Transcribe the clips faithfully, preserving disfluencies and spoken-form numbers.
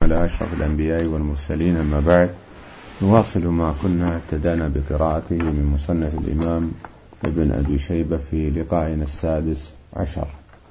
على أشرف الأنبياء والمرسلين، أما بعد، نواصل ما كنا ابتدأنا بقراءته من مصنف الإمام ابن أبي شيبة في لقائنا السادس عشر.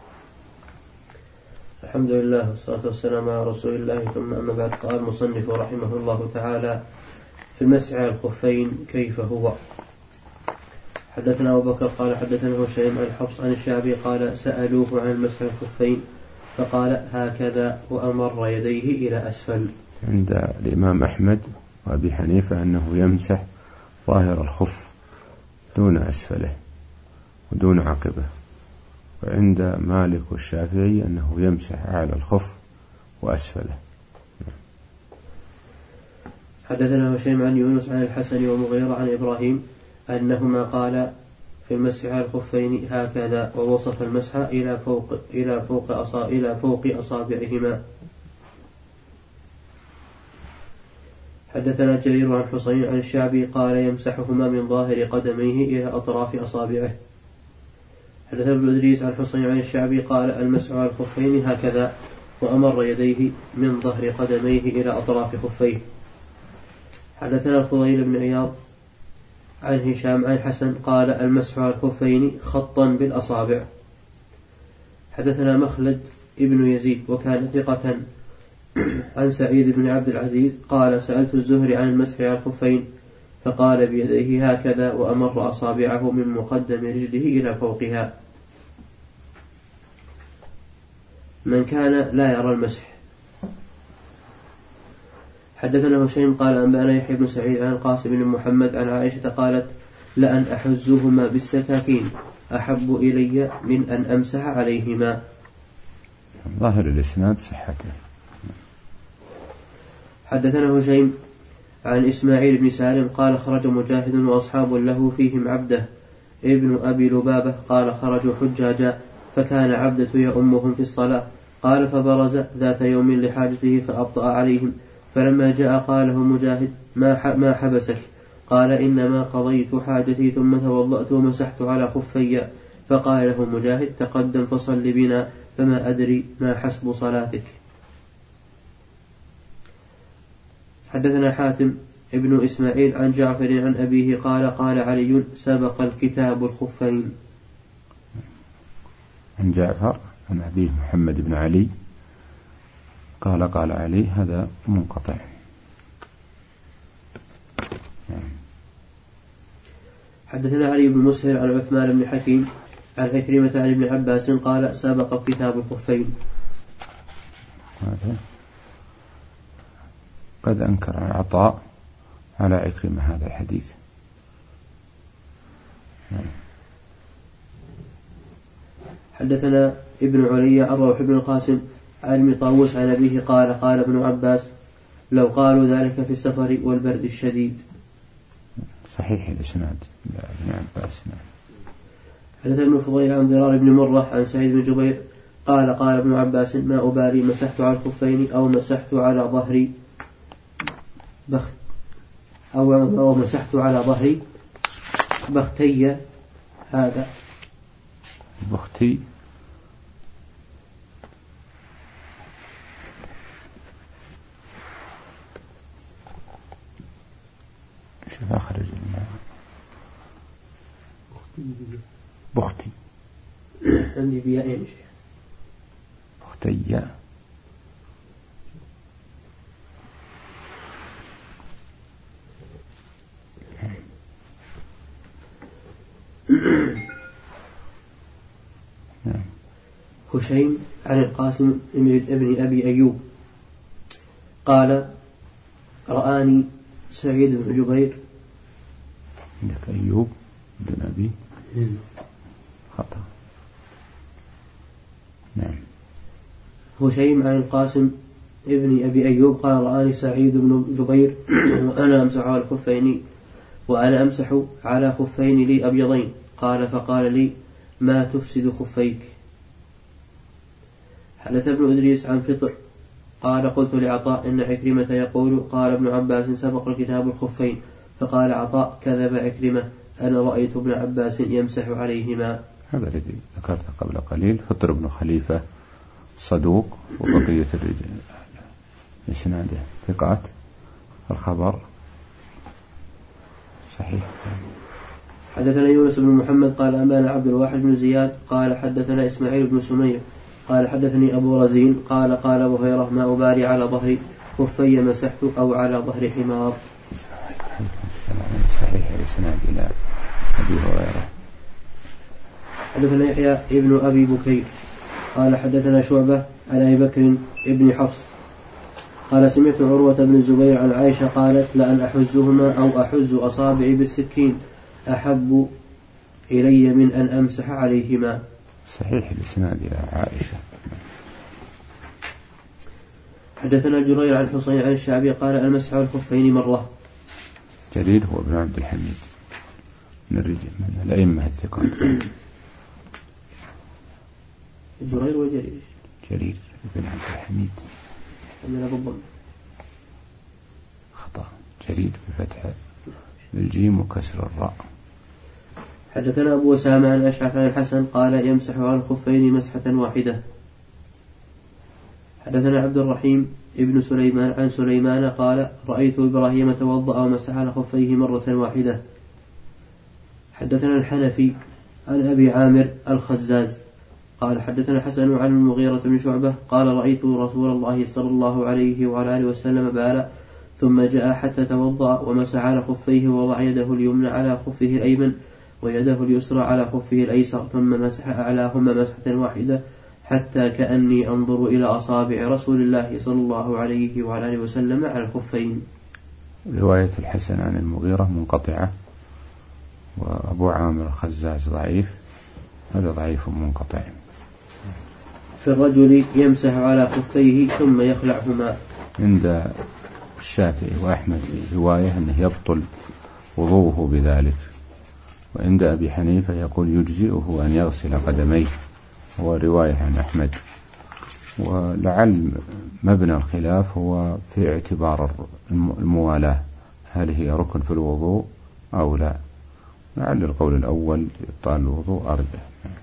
الحمد لله والصلاة والسلام على رسول الله، ثم أما بعد. قال المصنف رحمه الله تعالى في المسح على الخفين كيف هو. حدثنا أبو بكر قال حدثنا هشيم عن حفص عن الشعبي قال سألوه عن المسح على الخفين فقال هكذا وأمر يديه إلى أسفل. عند الإمام أحمد وأبي حنيفة أنه يمسح ظاهر الخف دون أسفله ودون عقبه، وعند مالك والشافعي أنه يمسح على الخف وأسفله. حدثنا هشيم عن يونس عن الحسن ومغيرة عن إبراهيم أنهما قال في المسح على الخفين هكذا، ووصف المسح إلى فوق إلى فوق أصا إلى فوق أصابعهما. حدثنا جرير عن حسين عن الشعبي قال يمسحهما من ظاهر قدميه إلى أطراف أصابعه. حدثنا ابن إدريس عن حسين عن الشعبي قال المسح على الخفين هكذا، وأمر يديه من ظهر قدميه إلى أطراف خفيه. حدثنا الفضيل بن عياض عن هشام عن حسن قال المسح على الخفين خطا بالأصابع. حدثنا مخلد ابن يزيد وكان ثقة عن سعيد بن عبد العزيز قال سألت الزهري عن المسح على الخفين فقال بيديه هكذا، وأمر أصابعه من مقدم رجله إلى فوقها. من كان لا يرى المسح. حدثنا هشيم قال أنبأنا يحيى بن سعيد عن القاسم بن محمد عن عائشة قالت لأن أحزهما بالسكاكين أحب إلي من أن أمسح عليهما. ظاهر الإسناد صحته. حدثنا هشيم عن إسماعيل بن سالم قال خرج مجاهد وأصحاب له فيهم عبده ابن أبي لبابة قال خرجوا حجاجا فكان عبدة يؤمهم في الصلاة قال فبرز ذات يوم لحاجته فأبطأ عليهم، فلما جاء قال له مجاهد ما حبسك؟ قال إنما قضيت حاجتي ثم توضأت ومسحت على خفي. فقال له مجاهد تقدم فصل بنا فما أدري ما حسب صلاتك. حدثنا حاتم ابن إسماعيل عن جعفر عن أبيه قال قال علي سبق الكتاب الخفين. عن جعفر عن أبيه محمد بن علي قال قال علي، هذا منقطع. حدثنا علي بن مسهر عن عثمان بن حكيم عن عكرمة عن ابن عباس قال سبق كتاب الخفين. هذا قد أنكر عطاء على عكرمة هذا الحديث. حدثنا ابن علي عن روح بن القاسم عن ابن طاووس عن أبيه قال قال ابن عباس لو قالوا ذلك في السفر والبرد الشديد. صحيح الإسناد ابن عباس. حدثنا ابن فضيل عن ضرار بن مرة عن سعيد بن جبير قال قال ابن عباس ما أبالي مسحت على الخفين أو مسحت على ظهري بخت أو, أو مسحت على ظهري بختي. هذا بختي شوف أخرج بختي عندي بيائين بختي. هشيم عن القاسم ابن أبي أيوب قال رآني سعيد بن جبير. عندك أيوب بن أبي خطأ. نعم. هشيم عن القاسم ابن أبي أيوب قال رآني سعيد بن جبير وأنا أمسح على الخفين وأنا أمسح على خفين لي أبيضين. قال فقال لي ما تفسد خفيك. حدث ابن إدريس عن فطر قال قلت لعطاء إن عكرمة يقول قال ابن عباس سبق الكتاب الخفين. فقال عطاء كذب عكرمة أنا رأيت ابن عباس يمسح عليهما. هذا الذي ذكرته قبل قليل. فطر بن خليفة صدوق وبقية الرجال إسناده ثقات. الخبر صحيح. حدثنا يونس بن محمد قال أنبانا عبد الواحد بن زياد قال حدثنا إسماعيل بن سمير قال حدثني أبو رزين قال قال أبو هريرة ما أبالي على ظهري خفي مسحت أو على ظهر حمار. صحيح الإسناد إلى أبي هريرة. حدثنا يحيى ابن أبي بكير قال حدثنا شعبة عن أبي بكر ابن حفص قال سمعت عروة بن الزبير عن عائشة قالت لأن أحزهما أو أحز أصابعي بالسكين أحب إلي من أن أمسح عليهما. صحيح الإسناد إلى عائشة. حدثنا جرير عن حسين عن الشعبي قال المسح على الخفين مرة. جرير هو ابن عبد الحميد من الرجال من الأئمة الثقات. جرير وجرير جرير ابن عبد الحميد عندنا بالضم خطأ. جرير بفتح الجيم وكسر الراء. حدثنا أبو أسامة عن أشعث عن الحسن قال يمسح على الخفين مسحة واحدة. حدثنا عبد الرحيم ابن سليمان عن سليمان قال رأيت إبراهيم توضأ ومسح على خفيه مرة واحدة. حدثنا الحنفي عن أبي عامر الخزاز قال حدثنا حسن عن المغيرة بن شعبة قال رأيت رسول الله صلى الله عليه وعلى آله وسلم بالا ثم جاء حتى توضأ ومسح على خفيه ووضع يده اليمنى على خفه الأيمن ويده اليسرى على خفه الأيسر ثم مسح أعلاهما مسحة واحدة حتى كأني أنظر إلى أصابع رسول الله صلى الله عليه وعلى آله وسلم على الخفين. رواية الحسن عن المغيرة منقطعة وأبو عامر الخزاز ضعيف. هذا ضعيف منقطع. في الرجل يمسح على خفيه ثم يخلعهما. عند الشافعي وأحمد رواية أنه يبطل وضوءه بذلك. وعند أبي حنيفة يقول يجزئه أن يغسل قدميه. هو رواية عن أحمد. ولعل مبنى الخلاف هو في اعتبار الموالاة هل هي ركن في الوضوء أو لا. لعل القول الأول إبطال الوضوء أرجح.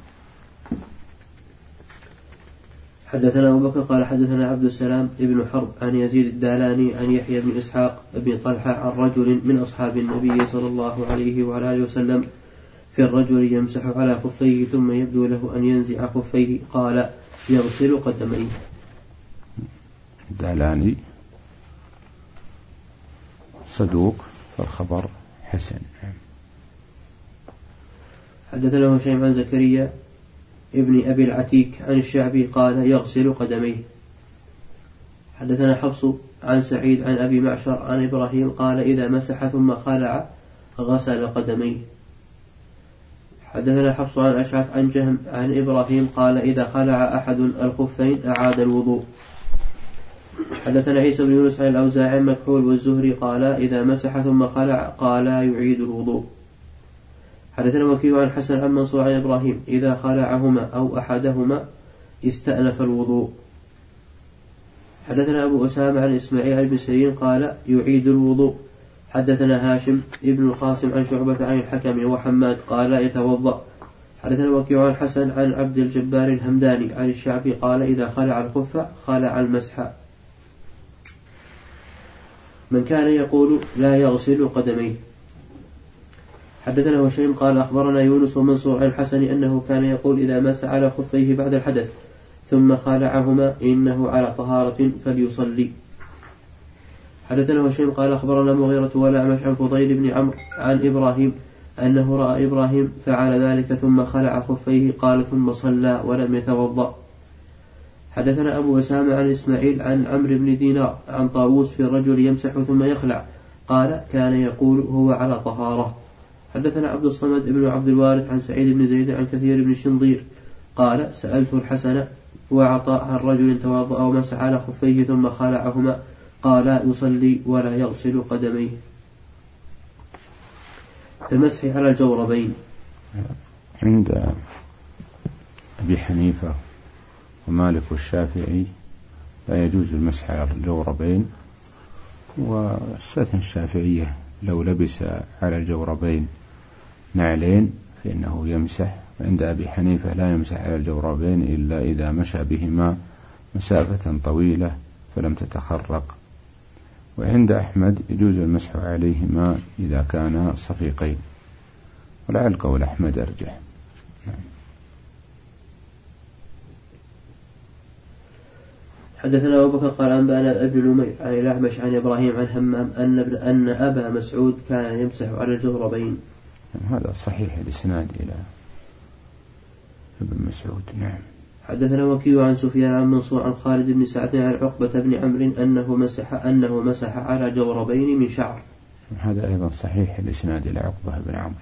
حدثنا أبو بكر قال حدثنا عبد السلام ابن حرب عن يزيد الدالاني عن يحيى بن إسحاق بن طلحة عن رجل من أصحاب النبي صلى الله عليه وعلى آله وسلم في الرجل يمسح على خفيه ثم يبدو له أن ينزع خفيه قال يغسل قدميه. الدالاني صدوق فالخبر حسن. حدثنا هشيم عن زكريا ابن أبي العتيك عن الشعبي قال يغسل قدميه. حدثنا حفص عن سعيد عن أبي معشر عن إبراهيم قال إذا مسح ثم خلع غسل قدميه. حدثنا حفص عن أشعث عن جهم عن إبراهيم قال إذا خلع أحد الخفين أعاد الوضوء. حدثنا عيسى بن يونس عن الأوزاعي عن مكحول والزهري قال إذا مسح ثم خلع قال يعيد الوضوء. حدثنا وكيع عن حسن عن منصور عن إبراهيم إذا خلعهما أو أحدهما استأنف الوضوء. حدثنا أبو أسامة عن إسماعيل بن سيرين قال يعيد الوضوء. حدثنا هاشم ابن القاسم عن شعبة عن الحكم وحماد قال يتوضأ. حدثنا وكيع عن حسن عن عبد الجبار الهمداني عن الشعبي قال إذا خلع الخف خلع المسح. من كان يقول لا يغسل قدميه. حدثنا هشيم قال أخبرنا يونس ومنصور عن الحسن أنه كان يقول إذا مسح على خفيه بعد الحدث ثم خلعهما إنه على طهارة فليصلي. حدثنا هشيم قال أخبرنا مغيرة والأعمش عن فضيل بن عمرو عن إبراهيم أنه رأى إبراهيم فعل ذلك ثم خلع خفيه قال ثم صلى ولم يتوضأ. حدثنا أبو أسامة عن إسماعيل عن عمرو بن دينار عن طاووس في الرجل يمسح ثم يخلع قال كان يقول هو على طهارة. حدثنا عبد الصمد بن عبد الوارث عن سعيد بن زيد عن كثير بن شنضير قال سألت الحسن وعطاء عن رجل توضأ ومسح على خفيه ثم خلعهما قال يصلي ولا يغسل قدميه. المسح على الجوربين. عند أبي حنيفة ومالك والشافعي لا يجوز المسح على الجوربين، واستثنى الشافعية لو لبس على الجوربين نعلين فإنه يمسح. عند أبي حنيفة لا يمسح على الجوربين إلا إذا مشى بهما مسافة طويلة فلم تتخرق. وعند أحمد يجوز المسح عليهما إذا كانا صفيقين، ولعل قول أحمد أرجح. حدثنا أبو بكر قال أنبأنا ابن نمير عن الأعمش عن إبراهيم عن همام أن ابن أن أبا مسعود كان يمسح على الجوربين. هذا صحيح الإسناد إلى ابن مسعود. نعم. حدثنا وكيع عن سفيان عن منصور عن خالد بن سعد عن عقبة بن عمرو أنه مسح أنه مسح على جوربين من شعر. هذا أيضا صحيح الإسناد إلى عقبة بن عمرو.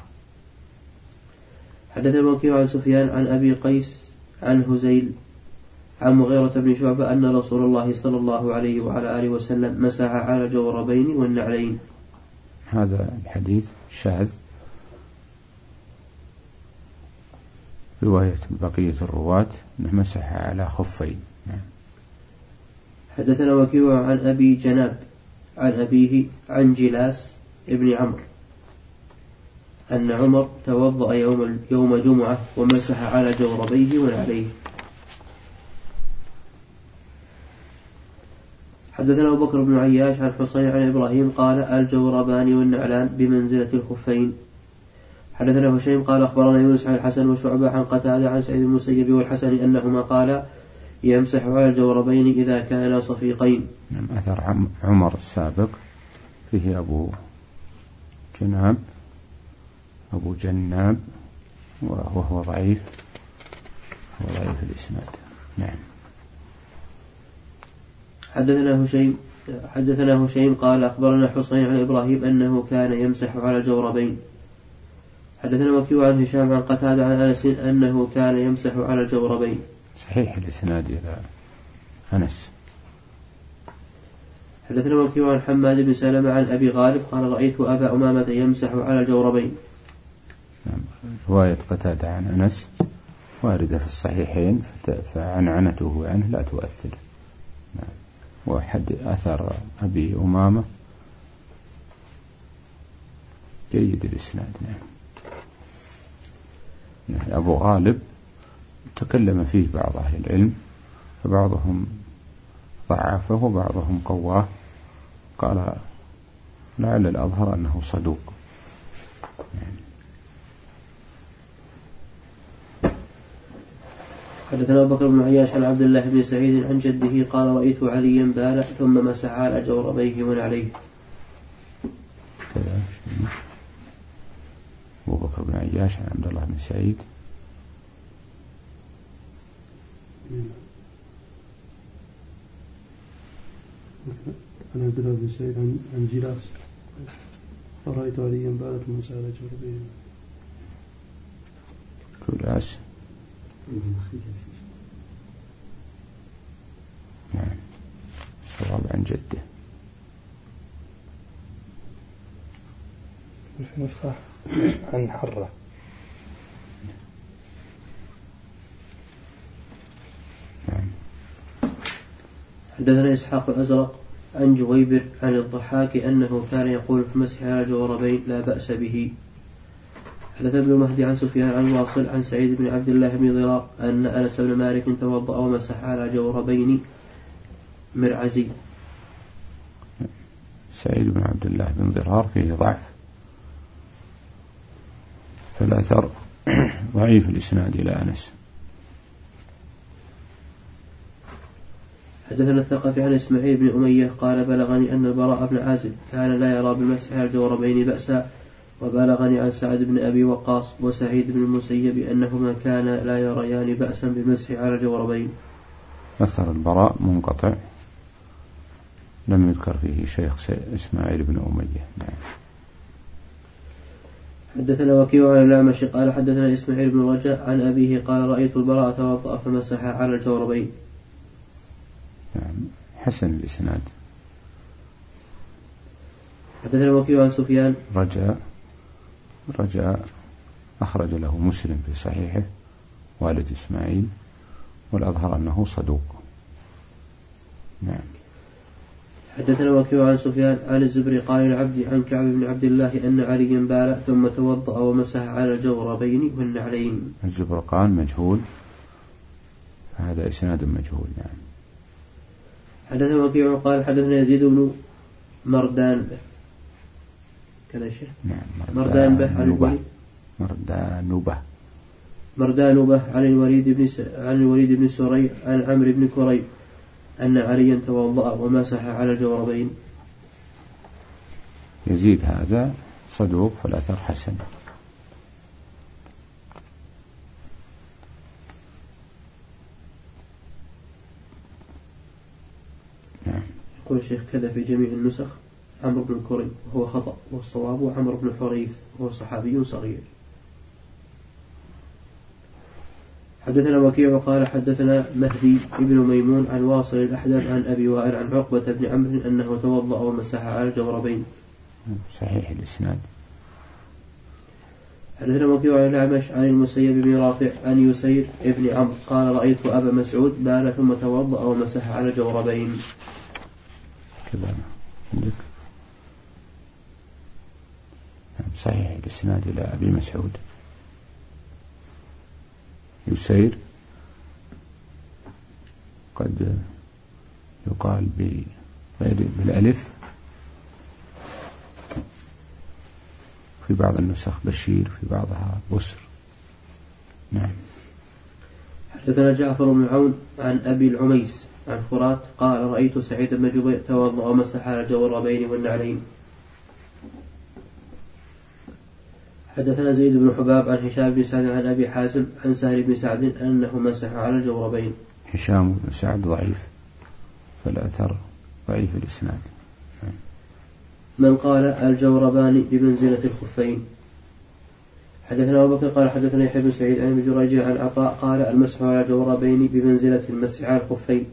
حدثنا وكيع عن سفيان عن أبي قيس عن هزيل عن مغيرة بن شعبة أن رسول الله صلى الله عليه وعلى آله وسلم مسح على الجوربين والنعلين. هذا الحديث شاذ، رواية بقية الرواة أنه مسح على خفين. حدثنا وكيع عن أبي جناب عن أبيه عن جلاس ابن عمرو أن عمر توضأ يوم يوم جمعة ومسح على جوربيه ونعليه. حدثنا أبو بكر بن عياش عن حصين عن إبراهيم قال الجوربان والنعلان بمنزلة الخفين. حدثنا هشيم قال أخبرنا يونس عن الحسن وشعبة عن قتادة عن سعيد المسيب والحسن أنهما قال يمسح على الجوربين إذا كانا صفيقين. أثر عمر السابق فيه أبو جناب أبو جناب وهو ضعيف، هو ضعيف الإسناد. نعم. حدثنا هشيم حدثنا هشيم قال أخبرنا حصين عن إبراهيم أنه كان يمسح على الجوربين. حدثنا وكيع عن هشام عن قتادة عن أنس أنه كان يمسح على الجوربين. صحيح الإسناد إلى أنس. حدثنا وكيع عن حماد بن سلمة عن أبي غالب قال رأيت أبا أمامة يمسح على الجوربين. رواية قتادة عن أنس واردة في الصحيحين، فعنعنته عنه لا تؤثر. وحد أثر أبي أمامة جيد الإسناد. يعني أبو غالب تكلم فيه بعض أهل العلم، فبعضهم ضعفه وبعضهم قواه، قال لعل الأظهر أنه صدوق. يعني حدثنا أبو بكر بن عياش عن عبد الله بن سعيد عن جده قال رأيت عليا بال ثم مسح على جوربيه ونعليه. أبو بكر بن عياش عن عبد الله بن سعيد عن عبد الله بن سعيد عن جلاس رأيت عليا بال ثم مسح على جوربيه. جلاس. نعم. صواب عن جده. في نسخة عن حرة. نعم. حدثنا إسحاق الأزرق عن جويبر عن الضحاك أنه كان يقول في مسح على الجوربين لا بأس به. حدث ابن مهدي عن سفيان عن واصل عن سعيد بن عبد الله بن ضرار أن أنس بن مالك توضأ ومسح على جوربين مرعزي. سعيد بن عبد الله بن ضرار فيه ضعف، فالأثر ضعيف الإسناد إلى أنس. حدثنا الثقفي عن إسماعيل بن أمية قال بلغني أن البراء بن عازب كان لا يرى بالمسح على الجوربين بأسا، وبلغني عن سعد بن أبي وقاص وسعيد بن المسيب أنهما كانا لا يريان بأسا بالمسح على الجوربين. أثر البراء منقطع، لم يذكر فيه شيخ إسماعيل بن أمية. نعم. حدثنا وكيع عن الأعمش قال حدثنا إسماعيل بن رجاء عن أبيه قال رأيت البراء توضأ فمسح على الجوربين. نعم. حسن الإسناد. حدثنا وكيع عن سفيان. رجاء رجاء أخرج له مسلم في صحيحه والد إسماعيل، والأظهر أنه صدوق. نعم. حدثنا وكيع عن سفيان عن الزبري قال العبد عن كعب بن عبد الله أن عليا بال ثم توضأ ومسح على الجوربين والنعلين. الزبرقان مجهول، هذا إسناد مجهول. نعم. حدثنا وكيع قال حدثنا يزيد بن مردان به كذا شيء نعم مردان به عن الوليد مردان به مردان به عن الوليد بن س... عن الوليد بن سري عن عمرو بن كريب أن عليا توضأ ومسح على الجوربين. يزيد هذا صدوق فالأثر حسن. نعم. يقول الشيخ كذا في جميع النسخ عمرو بن كريب وهو خطأ والصواب عمرو بن حريث وهو صحابي صغير. حدثنا وكيع قال حدثنا مهدي بن ميمون عن واصل الأحدب عن أبي وائل عن عقبة بن عمرو أنه توضأ ومسح على الجوربين. صحيح الإسناد. حدثنا وكيع عن الأعمش عن المسيب بن رافع عن يسير بن عمرو قال رأيت أبا مسعود بال ثم توضأ ومسح على الجوربين. كذا عندك صحيح الإسناد إلى أبي مسعود. يسير قد يقال بغير بالألف في بعض النسخ بشير في بعضها بسر. نعم. حدثنا جعفر بن عون عن أبي العميس عن فرات قال رأيت سعيد بن جبير توضأ ومسح على الجوربين والنعلين. حدثنا زيد بن حباب عن هشام بن سعد عن أبي حازم عن سهل بن سعد أنه مسح على الجوربين. هشام بن سعد ضعيف فالأثر ضعيف الإسناد. من قال الجوربان بمنزلة الخفين. حدثنا أبو بكر قال حدثنا يحيى بن سعيد عن ابن جريج عن عطاء قال المسح على الجوربين بمنزلة المسح على الخفين.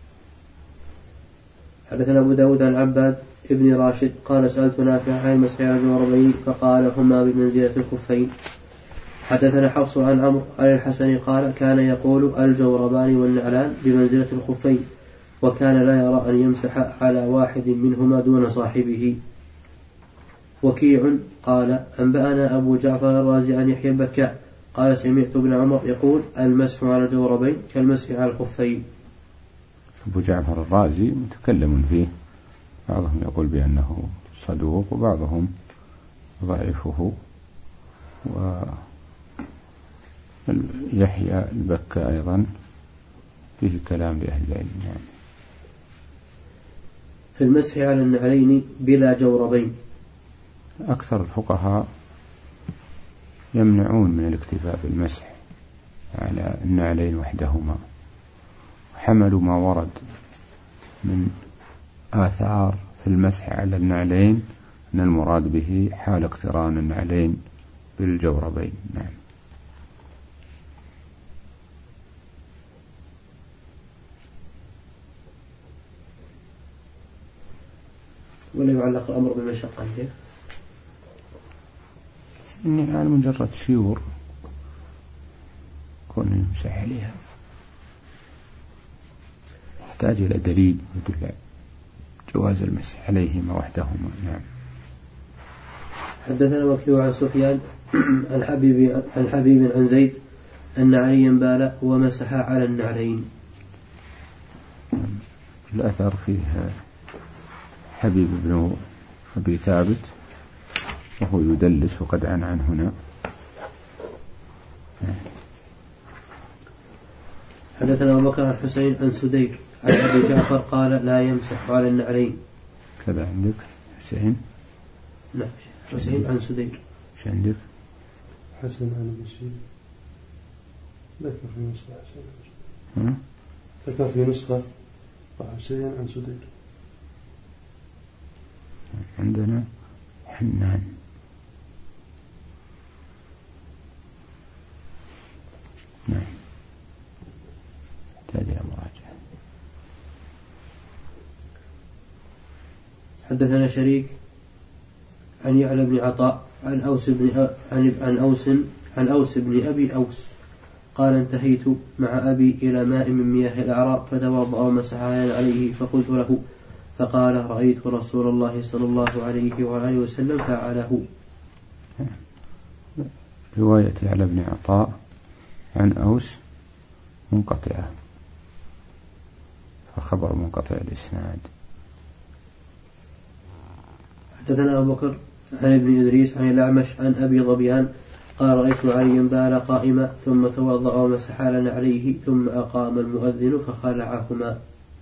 حدثنا أبو داود عن عباد ابن راشد قال سألت نافع عن المسح على الجوربين فقال هما بمنزلة الخفين. حدثنا حفص عن عمرو عن الحسن قال كان يقول الجوربان والنعلان بمنزلة الخفين وكان لا يرى أن يمسح على واحد منهما دون صاحبه. وكيع قال أنبأنا أبو جعفر الرازي عن يحيى بكاء قال سمعت ابن عمر يقول المسح على الجوربين كالمسح على الخفين. أبو جعفر الرازي متكلم فيه، بعضهم يقول بأنه صدوق وبعضهم ضعيفه. ويحيى البكاء أيضا فيه كلام لأهل العلم. يعني في المسح على النعلين بلا جوربين. أكثر الفقهاء يمنعون من الاكتفاء بالمسح على النعلين وحدهما، حملوا ما ورد من آثار في المسح على النعلين أن المراد به حال اقتران النعلين بالجوربين. نعم. ولا يعلق الأمر بمشقة كيف؟ إني على مجرد شيور كون يمسح عليها يحتاج إلى دليل يدل جواز المسح عليهما وحدهما. نعم. حدثنا وكيع عن سفيان عن حبيب عن حبيب عن زيد أن عليا بال ومسح على النعلين. الأثر فيه حبيب بن أبي ثابت وهو يدلس وقد عن عن هنا. حدثنا أبو بكر عن حسين عن سديك عن أبي جعفر قال لا يمسح على النعلين. كذا عندك حسين؟ لا حسين عن سديك. ايش عندك؟ حسن عن بشير ذكر في نسخة حسين ذكر في نسخة حسين عن سديك. عندنا حنان. نعم. تحتاج إلى مراجعة. حدثنا شريك عن يعلى بن عطاء عن أوس بن عن عن أوس عن أوس بن أبي أوس قال انتهيت مع أبي إلى ماء من مياه الأعراب فتوضأ ومسح عليه فقلت له فقال رأيت رسول الله صلى الله عليه وآله وسلم فعله. رواية يعلى بن عطاء عن أوس منقطعة فخبر منقطع الإسناد. حدثنا أبو بكر عن ابن إدريس عن الأعمش عن أبي ظبيان قال رأيت عليا بال قائما ثم توضأ ومسح على عليه ثم أقام المؤذن فخلعهما.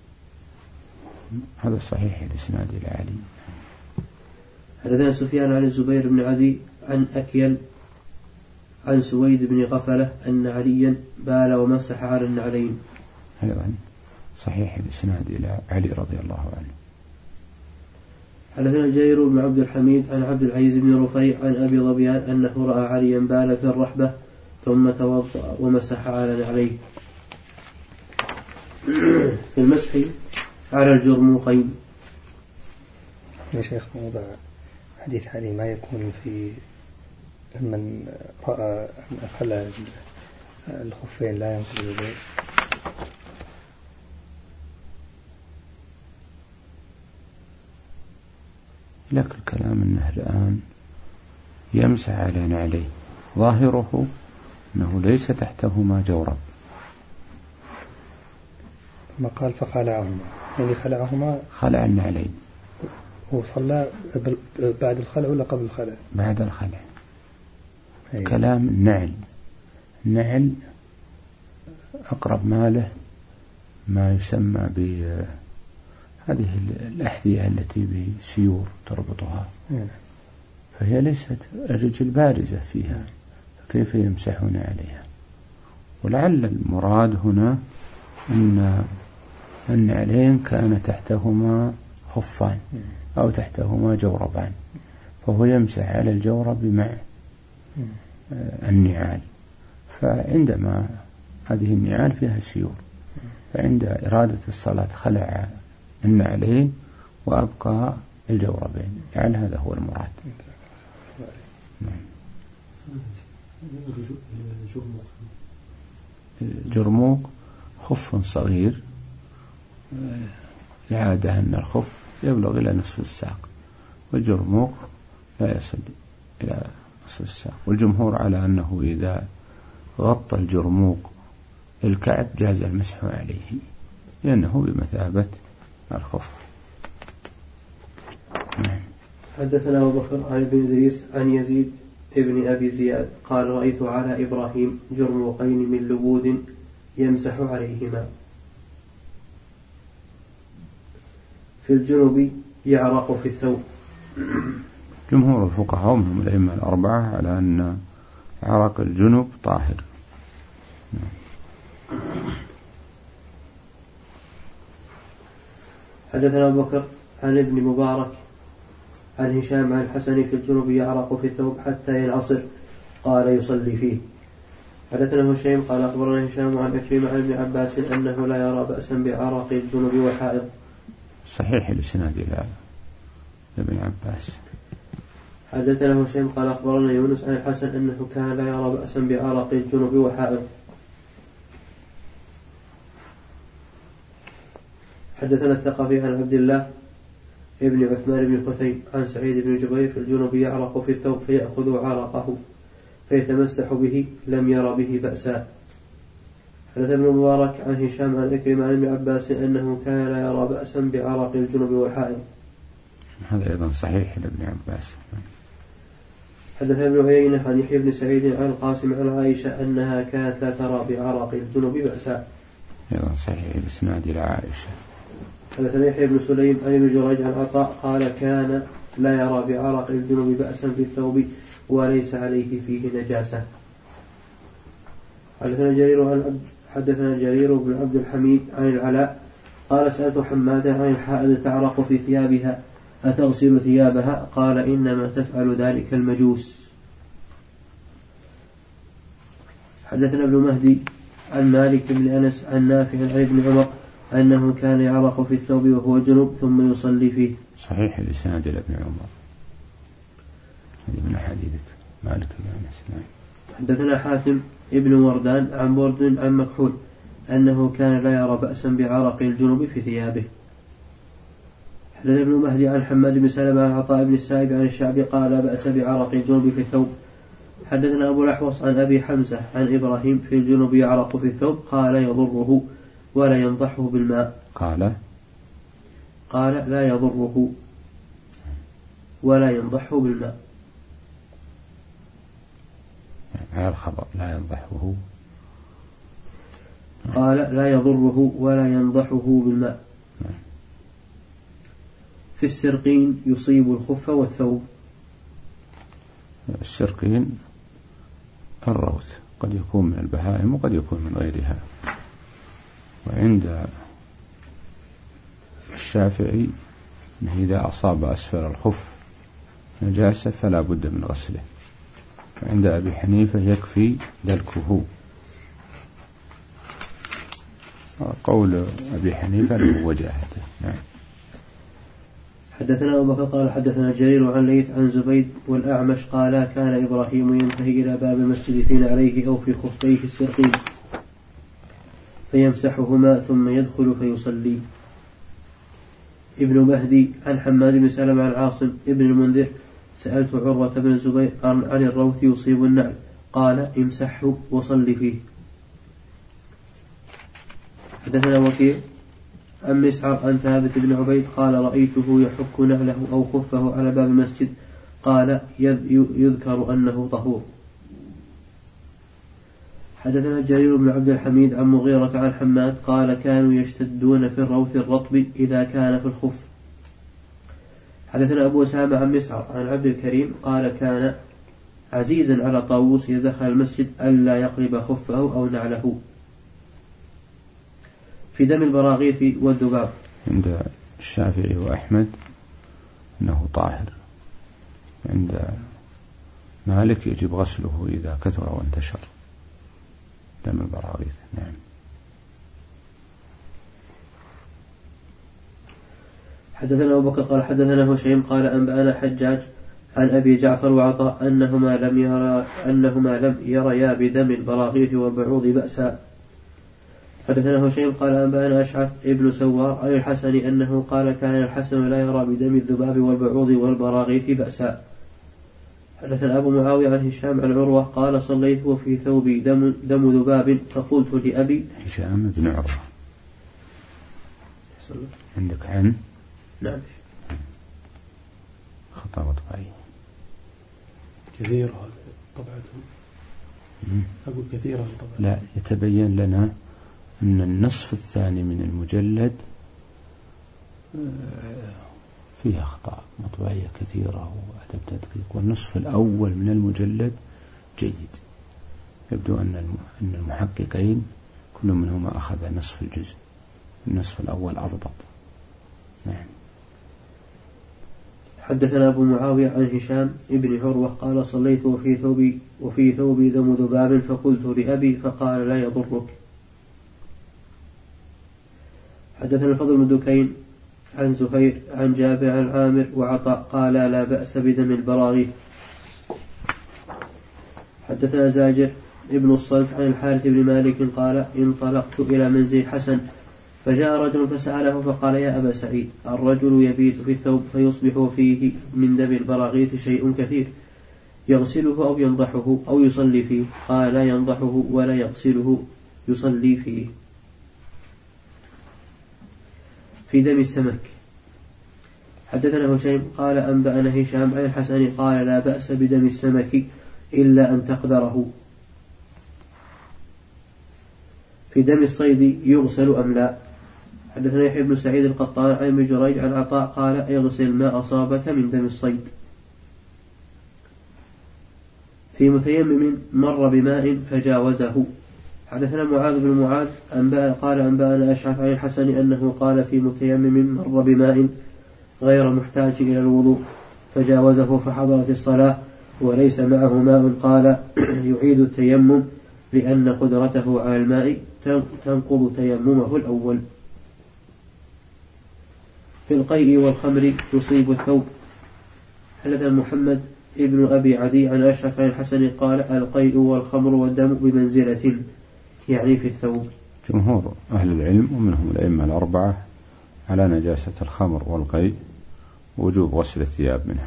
هذا صحيح الإسناد إلى علي. حدثنا سفيان عن الزبير بن عدي عن أكيل عن سويد بن غفلة أن عليا بال ومسح على النعلين. أيضا صحيح الإسناد إلى علي رضي الله عنه. حدثنا جرير بن عبد الحميد عن عبد العزيز بن رفيع عن أبي ظبيان أنه رأى عليا بال في الرحبة ثم توضأ ومسح على نعليه. في المسح على الجرموقين. يا شيخ موضع حديث علي ما يكون في من رأى أن خلع الخفين لا ينقض يديه. لك الكلام أنه الآن يمسح على نعليه، ظاهره أنه ليس تحتهما جورب. ما قال فخلعهما، يعني خلعهما خلع النعلين. هو صلى بعد الخلع ولا قبل الخلع؟ بعد الخلع. أيه. كلام النعل، النعل أقرب ماله ما يسمى بهذه الأحذية التي بسيور تربطها. أيه. فهي ليست الرجل بارزة فيها، فكيف يمسحون عليها؟ ولعل المراد هنا أن النعلين كان تحتهما خفان أو تحتهما جوربان، فهو يمسح على الجورب مع النعال. فعندما هذه النعال فيها سيور، فعند إرادة الصلاة خلع النعلين وأبقى الجوربين، يعني هذا هو المراد. الجرموق خف صغير، العادة أن الخف يبلغ إلى نصف الساق، والجرموق لا يصل إلى نصف الساق. والجمهور على أنه إذا غطى الجرموق الكعب جاز المسح عليه، لأنه بمثابة الخف. حدثنا أبو بكر عن ابن إدريس عن يزيد ابن أبي زياد قال رأيت على إبراهيم جرموقين من لبود يمسح عليهما. في الجنوب يعرق في الثوب. جمهور الفقهاء منهم الأئمة الأربعة على أن عرق الجنوب طاهر. حدثنا أبو بكر عن ابن مبارك عن هشام عن الحسن في الجنوب يعرق في الثوب حتى ينعصر قال يصلي فيه. حدثنا هشيم قال أخبرنا هشام عن أكرم عن ابن عباس أنه لا يرى بأسا بعرق الجنوب والحائض. صحيح الإسناد إلى ابن عباس. حدثنا هشيم قال أخبرنا يونس عن الحسن أنه كان لا يرى بأسا بعرق الجنوب والحائض. حدثنا الثقفي عن عبد الله ابن عثمان بن خثيم عن سعيد بن جبير في الجنوب يعرق في الثوب فيأخذ عرقه فيتمسح به لم ير به بأسا. حدث ابن مبارك عن هشام عن أكرم عن ابن عباس أنه كان لا يرى بأسا بعرق الجنوب والحائض. هذا أيضا صحيح لابن عباس. حدث ابن عيينة عن يحيى بن سعيد عن القاسم عن عائشة أنها كانت لا ترى بعرق الجنوب بأسا. أيضا صحيح الإسناد إلى عائشة. حدثنا يحيى بن سليم عن ابن جريج عن عطاء قال كان لا يرى بعرق الجنوب بأسا في الثوب وليس عليه فيه نجاسة. حدثنا جرير عن عبد حدثنا جرير بن عبد الحميد عن العلاء قال سألت حمادة عن الحائض تعرق في ثيابها أتغسل ثيابها؟ قال إنما تفعل ذلك المجوس. حدثنا ابن مهدي عن مالك بن أنس عن نافع عن ابن عمر أنه كان يعرق في الثوب وهو جنب ثم يصلي فيه. صحيح الإسناد إلى ابن عمر. هذه من أحاديث مالك بن أنس. حدثنا حاتم ابن وردان عن برد عن مكحول أنه كان لا يرى بأسا بعرق الجنوب في ثيابه. حدثنا ابن مهدي عن حماد بن سلمة عن عطاء بن السائب عن الشعبي قال لا بأس بعرق الجنوب في الثوب. حدثنا أبو الأحوص عن أبي حمزة عن إبراهيم في الجنوب يعرق في الثوب قال يضره ولا ينضحه بالماء. قال قال لا يضره ولا ينضحه بالماء. على الخبر لا ينضحه. قال لا يضره ولا ينضحه بالماء. في السرقين يصيب الخف والثوب. السرقين الروث قد يكون من البهائم وقد يكون من غيرها. وعند الشافعي أنه إذا أصاب أسفل الخف نجاسة فلا بد من غسله. وعند أبي حنيفة يكفي دلكه. قول أبي حنيفة له وجاهته. نعم. حدثنا أبو بكر قال حدثنا جرير عن ليث عن زبيد والأعمش قال كان إبراهيم ينتهي إلى باب المسجد في نعليه أو في خفيه السرقين فيمسحهما ثم يدخل فيصلي. ابن مهدي عن حماد بن سلمة عن عاصم ابن المنذر سألت عروة بن الزبير عن, عن الروث يصيب النعل قال امسحه وصل فيه. حدثنا وكيع عن مسعر عن ثابت بن عبيد قال رأيته يحك نعله أو خفه على باب المسجد قال يذكر أنه طهور. حدثنا جرير بن عبد الحميد عن مغيرة عن حماد قال كانوا يشتدون في الروث الرطب إذا كان في الخف. حدثنا أبو أسامة عن مسعر عن عبد الكريم قال كان عزيزا على طاووس إذا دخل المسجد ألا يقلب خفه أو نعله. في دم البراغيث والذباب. عند الشافعي وأحمد أنه طاهر. عند مالك يجب غسله إذا كثر وانتشر دم البراغيث. نعم. حدثنا أبو بكر قال حدثنا هشيم قال أنبأنا حجاج عن أبي جعفر وعطاء أنهما لم يرى أنهما لم يريا بدم البراغيث والبعوض بأسا. حدثنا هشيم قال أنبأنا أشعث ابن سوار عن الحسن أنه قال كان الحسن لا يرى بدم الذباب والبعوض والبراغيث بأسا. حدثنا أبو معاوية عن هشام عن عروة قال صليت وفي ثوبي دم, دم ذباب فقلت لأبي. هشام بن عروة عندك عن. نعم. خطأ وطبعي كثيرة طبعتهم. أقول كثيرة طبعا. لا يتبين لنا أن النصف الثاني من المجلد فيها أخطاء مطبعية كثيرة وعدم تدقيق، والنصف الأول من المجلد جيد. يبدو أن المحققين كل منهما أخذ نصف الجزء، النصف الأول أضبط. نعم. حدثنا أبو معاوية عن هشام ابن عروة قال صليت وفي ثوبي وفي ثوبي دم ذباب فقلت لأبي فقال لا يضرك. حدثنا الفضل بن دكين عن زهير عن جابر عن عامر وعطاء قال لا بأس بدم البراغيث. حدثنا زاجر ابن الصلت عن الحارث بن مالك قال انطلقت إلى منزل حسن فجاء رجل فسأله فقال يا أبا سعيد الرجل يبيت في الثوب فيصبح فيه من دم البراغيث شيء كثير يغسله أو ينضحه أو يصلي فيه. قال لا ينضحه ولا يغسله يصلي فيه. في دم السمك. حدثنا هشيم قال أنبأنا هشام عن الحسن قال لا بأس بدم السمك إلا أن تقدره. في دم الصيد يغسل أم لا. حدثنا يحيى بن سعيد القطان عن ابن جريج عن عطاء قال اغسل ما أصابك من دم الصيد. في متيمم مر بماء فجاوزه. حدثنا معاذ بن معاذ قال أنبأنا أشعث عن الحسن أنه قال في متيمم مر بماء غير محتاج إلى الوضوء فجاوزه فحضرت الصلاة وليس معه ماء قال يعيد التيمم لأن قدرته على الماء تنقض تيممه الأول. في القيء والخمر يصيب الثوب. حدثنا محمد ابن أبي عدي عن أشعث عن الحسن قال القيء والخمر والدم بمنزلة يعني في الثوب. جمهور أهل العلم ومنهم الأئمة الأربعة على نجاسة الخمر والقيء ووجوب غسل الثياب منها.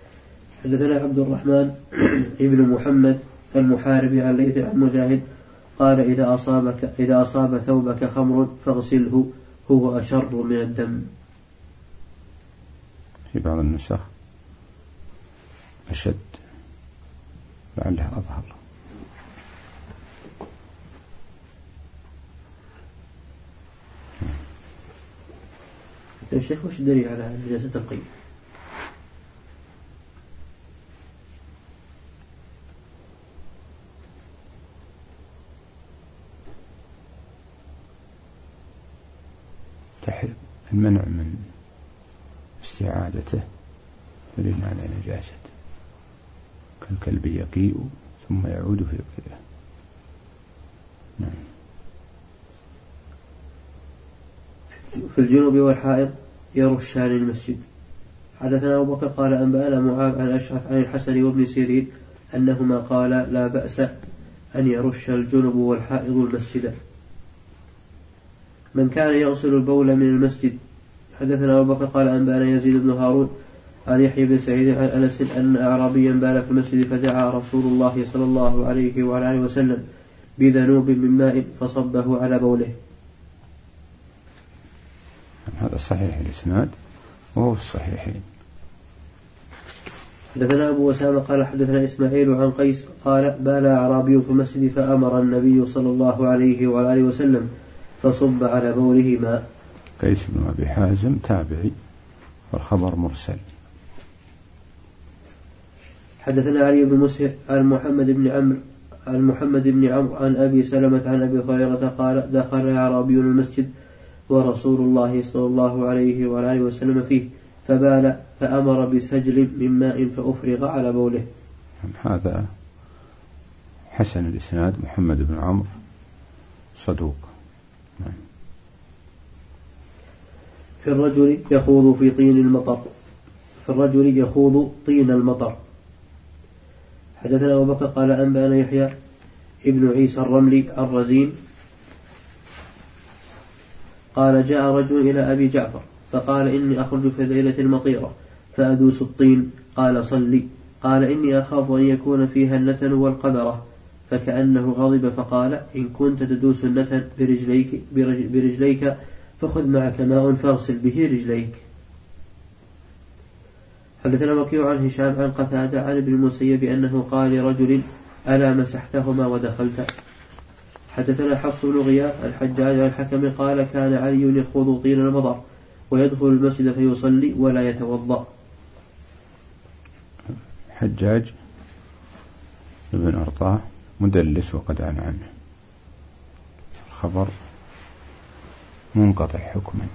حدثنا عبد الرحمن ابن محمد المحاربي عن ليث عن مجاهد قال إذا أصابك إذا أصاب ثوبك خمر فاغسله هو أشر من الدم. في بعض النسخ أشد لعلها أظهر. يا شيخ وش الدليل على نجاسة القيء؟ المنع من استعادته دليل على نجاسته، كالكلب يقيء ثم يعود في قيئه. نعم. في الجنوب والحائض يرشان المسجد. حدثنا أبو بكر قال أنبأنا معاذ عن أشعث عن الحسن وابن سيرين أنهما قالا لا بأس أن يرش الجنوب والحائض المسجد. من كان يغسل البول من المسجد. حدثنا أبو بكر قال أنبأنا يزيد بن هارون عن يحيى بن سعيد عن أنس أن أعرابيا بال في المسجد فدعا رسول الله صلى الله عليه وعلى آله وسلم بذنوب من ماء فصبه على بوله. هذا صحيح الإسناد وهو الصحيحين. حدثنا أبو أسامة قال حدثنا إسماعيل عن قيس قال بال أعرابي في المسجد فأمر النبي صلى الله عليه وعلى آله وسلم فصب على بوله ماء. قيس بن أبي حازم تابعي والخبر مرسل. حدثنا علي بن مسهر عن محمد بن عمرو عن محمد بن عمرو عن أبي سلمة عن أبي هريرة قال دخل أعرابي المسجد ورسول الله صلى الله عليه وعلى آله وسلم فيه فبال فأمر بسجل من ماء فأفرغ على بوله. هذا حسن الإسناد محمد بن عمرو صدوق. في الرجل يخوض في طين المطر في الرجل يخوض طين المطر. حدثنا أبو بكر قال أنبأنا يحيى ابن عيسى الرملي الرزين قال جاء رجل إلى أبي جعفر فقال إني أخرج في ليلة المطيرة فأدوس الطين. قال صلي. قال إني أخاف أن يكون فيها النتن والقذرة فكأنه غضب فقال إن كنت تدوس النتن برجليك, برجليك فخذ معك ماء فاغسل به رجليك. حدثنا وكيع عن هشام عن قتادة عن ابن المسيب أنه قال لرجل ألا مسحتهما ودخلت. حدثنا حفص بن غياث الحجاج عن الحكم قال كان علي يخوض طين المطر ويدخل المسجد فيصلي ولا يتوضأ. حجاج ابن أرطاه مدلس وقد عن عنه، الخبر منقطع حكما.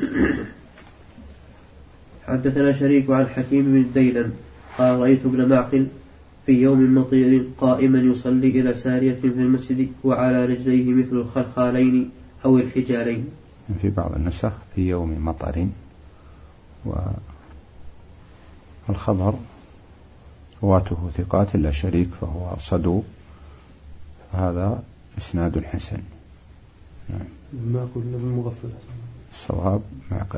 حدثنا شريك عن حكيم بن ديلم قال رأيت ابن معقل في يوم مطير قائما يصلي إلى سارية في المسجد وعلى رجليه مثل الخلخالين أو الحجالين. في بعض النسخ في يوم مطر، والخبر رواته ثقات إلا شريك فهو صدوق، هذا إسناد حسن. نعم. ما قلنا بالمغفل الصواب معقل.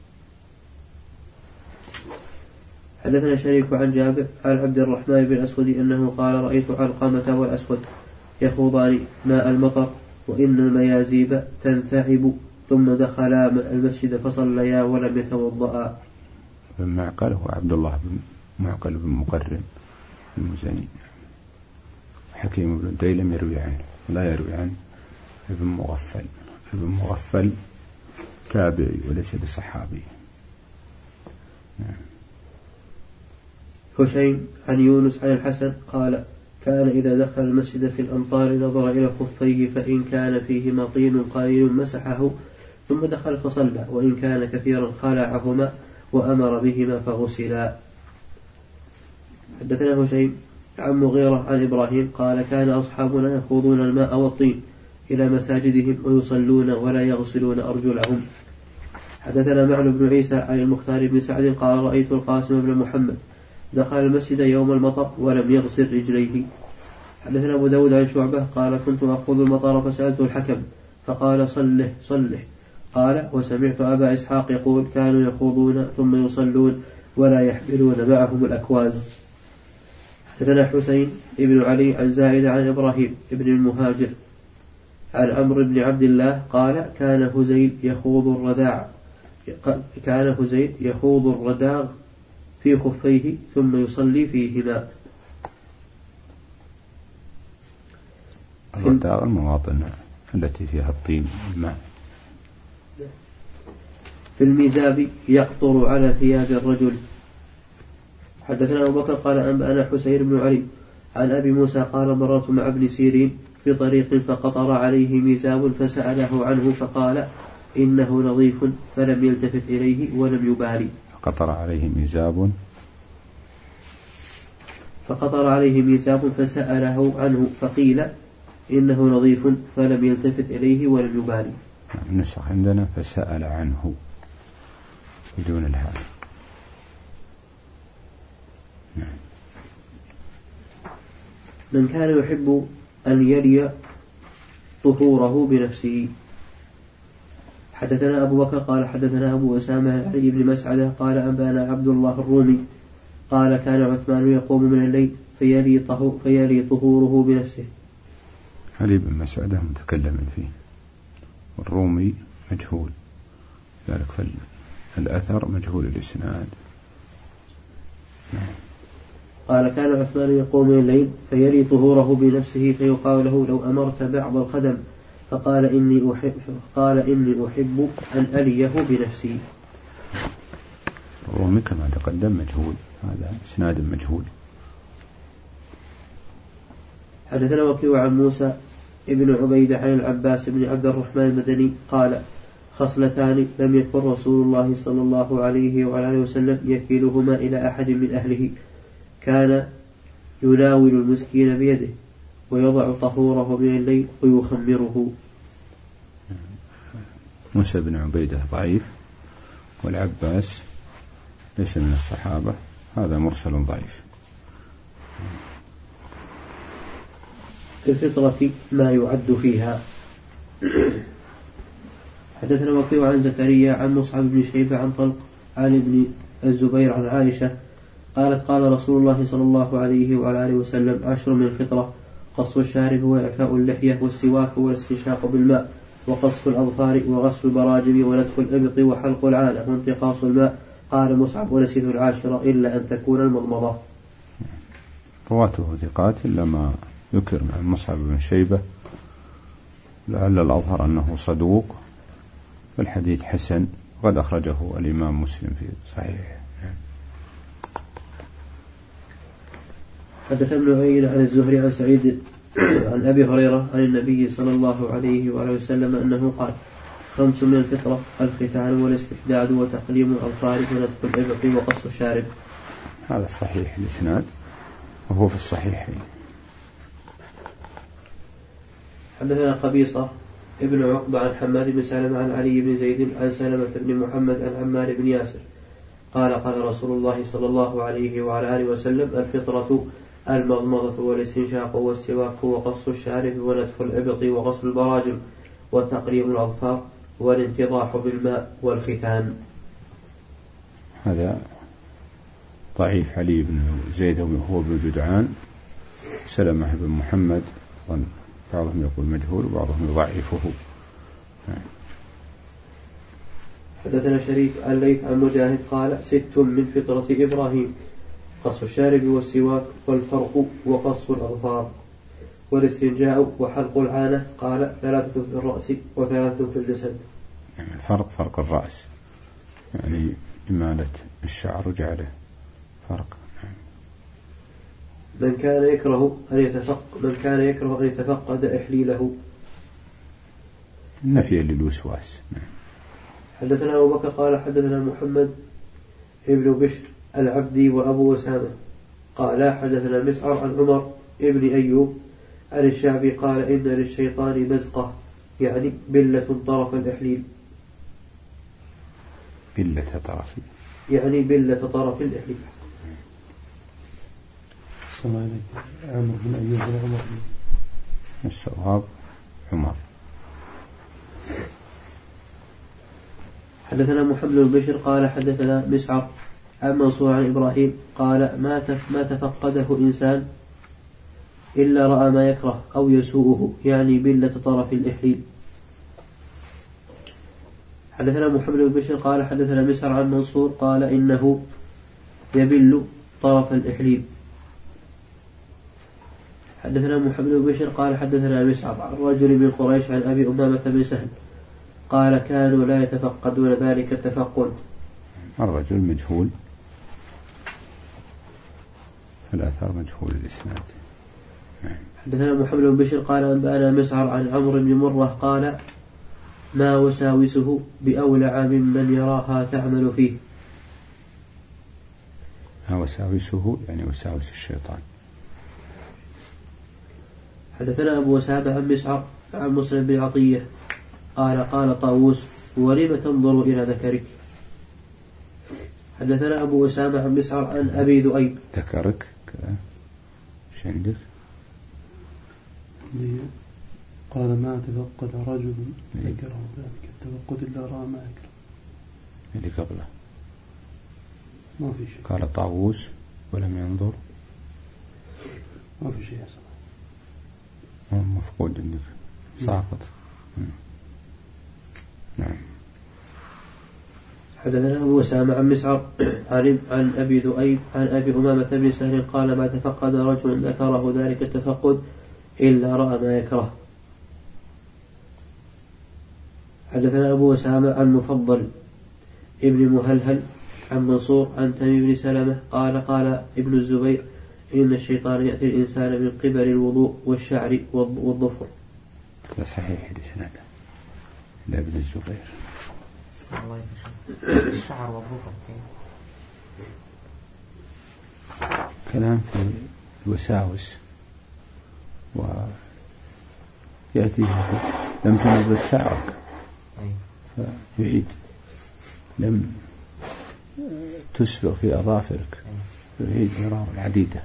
حدثنا شريك عن جابر عن عبد الرحمن بن الأسود أنه قال رأيت علقمة والأسود يخوضان ماء المطر وإن الميازيب تنثعب ثم دخلا المسجد فصليا ولم يتوضأ. بن معقل هو عبد الله بن معقل بن مقرن المزني. حكيم بن ديلم يروي عنه لا يروي عنه ابن مغفل. ابن مغفل تابعي وليس بصحابي. نعم. هشيم عن يونس عن الحسن قال كان إذا دخل المسجد في الأمطار نظر إلى خفيه فإن كان فيهما طين قليل مسحه ثم دخل فصلى وإن كان كثيرا خلعهما وأمر بهما فغسلا. حدثنا هشيم عن مغيرة عن إبراهيم قال كان أصحابنا يخوضون الماء والطين إلى مساجدهم ويصلون ولا يغسلون أرجلهم. حدثنا معن بن عيسى عن المختار بن سعد قال رأيت القاسم بن محمد دخل المسجد يوم المطر ولم يغسل رجليه. حدثنا أبو داود عن شعبة قال كنت أخوض المطر فسألت الحكم فقال صله صله. قال وسمعت أبا إسحاق يقول كانوا يخوضون ثم يصلون ولا يحملون معهم الأكواز. حدثنا حسين ابن علي عن زائد عن إبراهيم ابن المهاجر عن عمرو بن عبد الله قال كان هزيل يخوض الرذاع كان هزيل يخوض الرداغ في خفيه ثم يصلي فيهما. الرداغ المواطن التي فيها الطين والماء. في الميزاب يقطر على ثياب الرجل. حدثنا أبو بكر قال أنبأنا حسين بن علي عن أبي موسى قال مررت مع ابن سيرين في طريق فقطر عليه ميزاب فسأله عنه فقال إنه نظيف فلم يلتفت إليه ولم يبالي. قطر عليه ميزاب فقطر عليه ميزاب فسأله عنه فقيل إنه نظيف فلم يلتفت إليه ولم يبالي. النسخ عندنا فسأل عنه بدون الهاء. من كان يحب أن يلي طهوره بنفسه. حدثنا أبو بكر قال حدثنا أبو أسامة علي بن مسعدة قال أنبانا عبد الله الرومي قال كان عثمان يقوم من الليل فيلي, طهو فيلي طهوره بنفسه. علي بن مسعدة متكلم فيه والرومي مجهول ذلك فالأثر مجهول الإسناد. قال كان عثمان يقوم من الليل فيلي طهوره بنفسه فيقال له لو أمرت بعض الخدم فقال إني أحب, قال إني أحب أن أليه بنفسي. الرومي كما تقدم مجهول هذا إسناد مجهول. حدثنا وكيع عن موسى ابن عبيدة عن العباس بن عبد الرحمن المدني قال خصلتان لم يكن رسول الله صلى الله عليه وعلى آله وسلم يكيلهما إلى أحد من أهله كان يناول المسكين بيده ويضع طهوره من الليل ويخمره. موسى بن عبيدة ضعيف والعباس ليس من الصحابة هذا مرسل ضعيف. في الفطرة ما يعد فيها. حدثنا وكيع عن زكريا عن مصعب بن شيبة عن طلق عن ابن الزبير عن عائشة قالت قال رسول الله صلى الله عليه وعلى آله وسلم عشر من الفطرة قص الشارب وإعفاء اللحية والسواك والاستنشاق بالماء وقص الأظفار وغسل البراجم ونتف الإبط وحلق العانة وانتقاص الماء. قال مصعب ونسيت العاشرة إلا أن تكون المضمضة. رواته ثقات إلا ما ذكر عن مصعب بن شيبة لعل الأظهر أنه صدوق والحديث حسن وقد أخرجه الإمام مسلم في صحيحه. حدث ابن عيينة عن الزهري عن سعيد عن أبي هريرة عن النبي صلى الله عليه وعلى وسلم أنه قال خمس من الفطرة الختان والاستحداد وتقليم الأظفار ونتف الإبط وقص الشارب. هذا صحيح الإسناد وهو في الصحيحين. حدثنا قبيصة ابن عقبة عن حماد بن سلمة عن علي بن زيد عن سلمة بن محمد عن عمار بن ياسر قال قال رسول الله صلى الله عليه وعلى آله وسلم الفطرة المضمضة والاستنشاق والسواك وقص الشارب ونتف الإبط وغسل البراجم وتقليم الأظفار والانتضاح بالماء والختان. هذا ضعيف علي بن زيد وهو ابن جدعان سلمة بن محمد بعضهم يقول مجهول وبعضهم يضعفه. حدثنا شريك عن ليث عن مجاهد قال ست من فطرة إبراهيم قص الشارب والسواك والفرق وقص الأظفار والاستنجاء وحلق العانة. قال ثلاثة في الرأس وثلاثة في الجسد. الفرق فرق الرأس يعني إمالة الشعر وجعله فرق. من كان يكره أن يتفق من كان يكره أن يتفقد إحليله نفي للوسواس. حدثنا أبو بكر قال حدثنا محمد ابن بشر العبدي وأبو أسامة قال حدثنا مسعر عن عمر ابن أيوب عن الشعبي قال إن للشيطان بزقة يعني بلة طرف الإحليل. بلة طرف يعني بلة طرف الإحليل. عمر بن أيوب ولا عمر؟ الصواب عمر. حدثنا محمد بن بشر قال حدثنا مسعر عن منصور عن إبراهيم قال ما ما تفقده إنسان إلا رأى ما يكره أو يسوءه، يعني بلة طرف الإحليل. حدثنا محمد بن بشر قال حدثنا مسعر عن منصور قال إنه يبل طرف الإحليل. حدثنا محمد بن بشر قال حدثنا مسعر عن رجل من قريش عن أبي أمامة بن سهل قال كانوا لا يتفقدون ذلك التفقد. الرجل مجهول، الأثر مجهول الإسناد. حدثنا محمد بن بشر قال أنبأنا مسعر عن عمرو بن مرة قال ما وساوسه بأولع ممن يراها تعمل فيه. ما وساوسه يعني وساوس الشيطان. حدثنا أبو أسامة عن مسعر عن مسلم بن عطية قال قال طاووس ولم تنظر إلى ذكرك. حدثنا أبو أسامة عن مسعر عن أبي ذؤيب. ذكرك كذا ايش عندك؟ قال ما تفقد رجل ذكره ذلك التفقد إلا رأى ما يكره. اللي قبله ما في شيء. قال طاووس ولم ينظر. ما في شيء أصلا. مفقود عندك ساقط. نعم. حدثنا أبو أسامة عن مسعر عن, عن أبي ذؤيب عن أبي أمامة بن سهل قال ما تفقد رجل ذكره ذلك التفقد إلا رأى ما يكره. حدثنا أبو أسامة عن مفضل ابن مهلهل عن منصور عن تميم بن سلمة قال قال ابن الزبير إن الشيطان يأتي الإنسان من قبل الوضوء والشعر والظفر. هذا صحيح الإسناد لابن الزبير. الشعر والظفر كلام في الوساوس ويأتي لم تنظر شعرك فيعيد لم تسبغ في أظافرك فيعيد مرارا عديدة.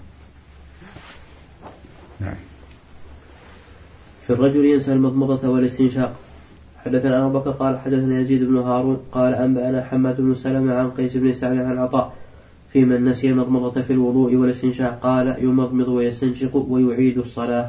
نعم. في الرجل ينسى المضمضة والاستنشاق. حدثنا أبو بكر قال حدثنا يزيد بن هارون قال أنبأنا حماد بن سلمة عن قيس بن سعد عن عطاء في من نسي المضمضة في الوضوء والاستنشاق قال يمضمض ويستنشق ويعيد الصلاة.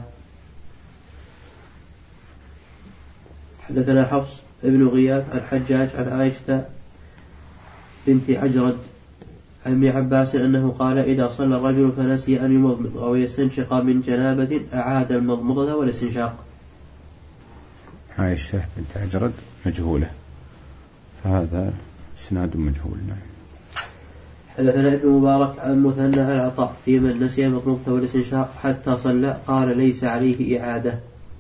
حدثنا حفص ابن غياث عن حجاج عن عائشة بنت عجرد عن ابن عباس أنه قال إذا صلى الرجل فنسي أن يمضمض أو يستنشق من جنابة أعاد المضمضة والاستنشاق. عائشة بنت عجرد مجهولة فهذا إسناد مجهول. نعم. حدثنا ابن مبارك عن مثنى عن عطاء في من نسي المضمضة والاستنشاق حتى صلى قال ليس عليه إعادة.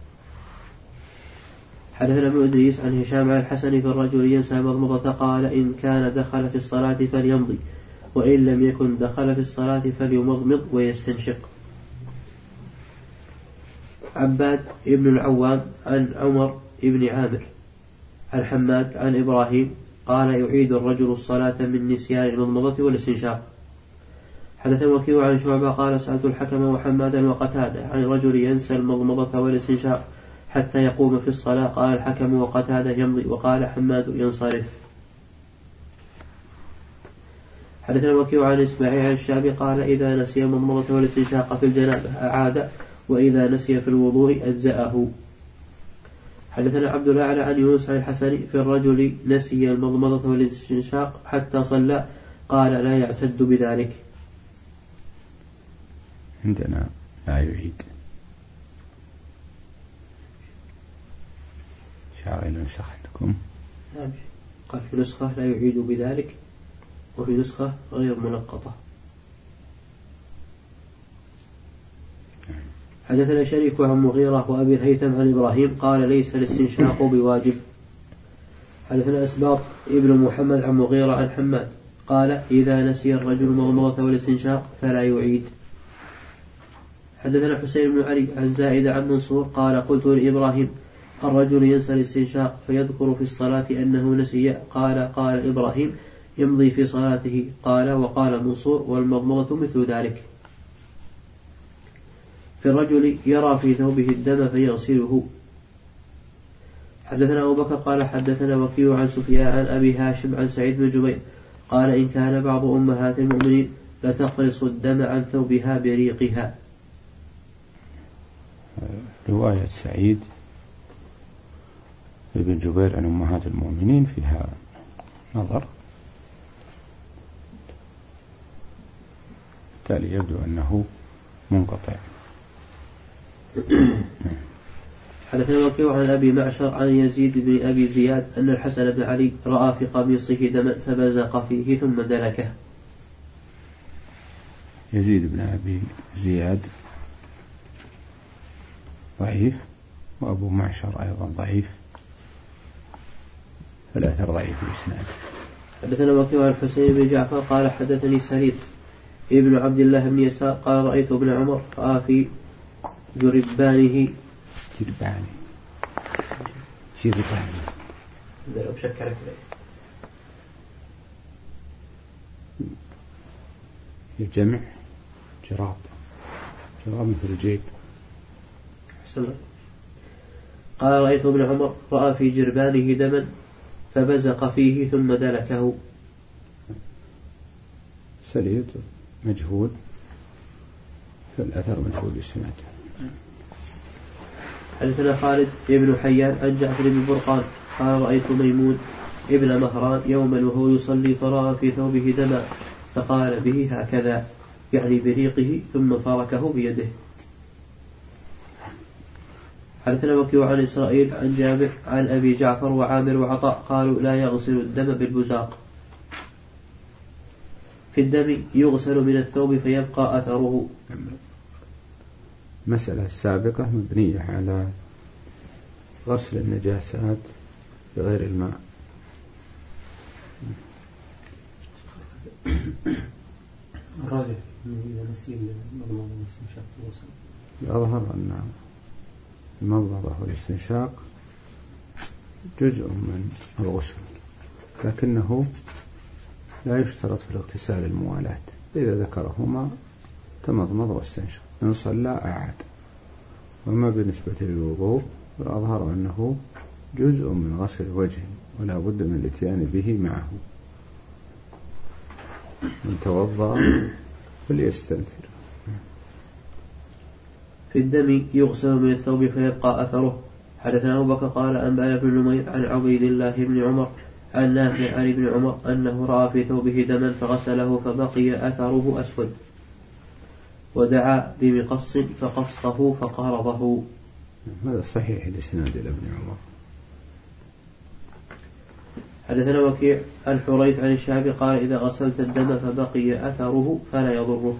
حدثنا ابن إدريس عن هشام عن الحسن في الرجل ينسى المضمضة قال إن كان دخل في الصلاة فليمضي وإن لم يكن دخل في الصلاة فليمضمض ويستنشق. عباد ابن العوام عن عمر ابن عامر عن حماد عن إبراهيم قال يعيد الرجل الصلاة من نسيان المضمضة والاستنشاق. حدثنا وكيع عن شعبة قال سألت الحكم وحمادا وقتادة عن رجل ينسى المضمضة والاستنشاق حتى يقوم في الصلاة قال الحكم وقتادة يمضي وقال حماد ينصرف. حدثنا وكيع عن إسماعيل عن الشعبي قال إذا نسي المضمضة والاستنشاق في الجنابة أعاد وإذا نسي في الوضوء أجزأه. حدثنا عبد الأعلى عن يونس عن الحسن في الرجل نسي المضمضة والاستنشاق حتى صلى قال لا يعتد بذلك. عندنا لا يعيد. شعر نسخ عندكم؟ نعم. قال في نسخة لا يعيد بذلك وفي نسخة غير منقطة. حدثنا شريك عن مغيرة وأبي الهيثم عن إبراهيم قال ليس الاستنشاق بواجب. حدثنا أسباط ابن محمد عن مغيرة عن حماد قال إذا نسي الرجل المضمضة والاستنشاق فلا يعيد. حدثنا حسين بن علي عن زائدة عن منصور قال قلت لإبراهيم الرجل ينسى الاستنشاق فيذكر في الصلاة أنه نسي قال قال إبراهيم يمضي في صلاته قال وقال منصور والمضمضة مثل ذلك. في الرجل يرى في ثوبه الدم فيغسله. حدثنا أبو بكر قال حدثنا وكيع عن سفيان عن أبي هاشم عن سعيد بن جبير قال إن كان بعض أمهات المؤمنين لتقرص الدم عن ثوبها بريقها. رواية سعيد ابن جبير عن أمهات المؤمنين فيها نظر، بالتالي يبدو أنه منقطع. حدثنا وكيع عن أبي معشر عن يزيد بن أبي زياد أن الحسن بن علي رأى في قميصه دما فبزق فيه ثم دلكه. يزيد بن أبي زياد ضعيف، وأبو معشر أيضا ضعيف، فالأثر ضعيف الإسناد. حدثنا وكيع عن الحسين بن جعفر قال حدثني سريد ابن عبد الله بن يسار قال رأيت ابن عمر رأى في جربانه جربانه جربانه لو بشكرك الجمع جراب، جراب مثل الجيب. قال رأيت ابن عمر رأى في جربانه دما فبزق فيه ثم دلكه. سليط مجهول، فالأثر مجهول الإسناد. حدثنا خالد ابن حيان عن جعفر بن برقان قال رأيت ميمون ابن مهران يوما وهو يصلي فرأى في ثوبه دما فقال به هكذا، يعني بريقه، ثم فاركه بيده. حدثنا وكيع عن إسرائيل عن جابر عن أبي جعفر وعامر وعطاء قالوا لا يغسل الدم بالبزاق. في الدم يغسل من الثوب فيبقى أثره. المسألة السابقة مبنية على غسل النجاسات بغير الماء. الراجح إذا نسيل المضمضة والاستنشاق الغسل. الأظهر أن المضمضة والاستنشاق جزء من الغسل، لكنه لا يشترط في الاغتسال الموالاة. إذا ذكرهما تمضمض واستنشق، إن صلى أعاد. وما بالنسبة للوضوء الأظهر أنه جزء من غسل الوجه، ولا بد من الاتيان به معه. من توضأ فليستنثر. في الدم يغسل من الثوب فيبقى أثره. حدثنا أبو بكر قال أنبأنا بن نمير عن عبيد الله بن عمر عن نافع عن ابن عمر أنه رأى في ثوبه دما فغسله فبقي أثره أسود، ودعا بمقص فقصه فقارضه. هذا صحيح الإسناد إلى ابن عمر. حدثنا وكيع عن حريث عن الشعبي قال إذا غسلت الدم فبقي أثره فلا يضرك.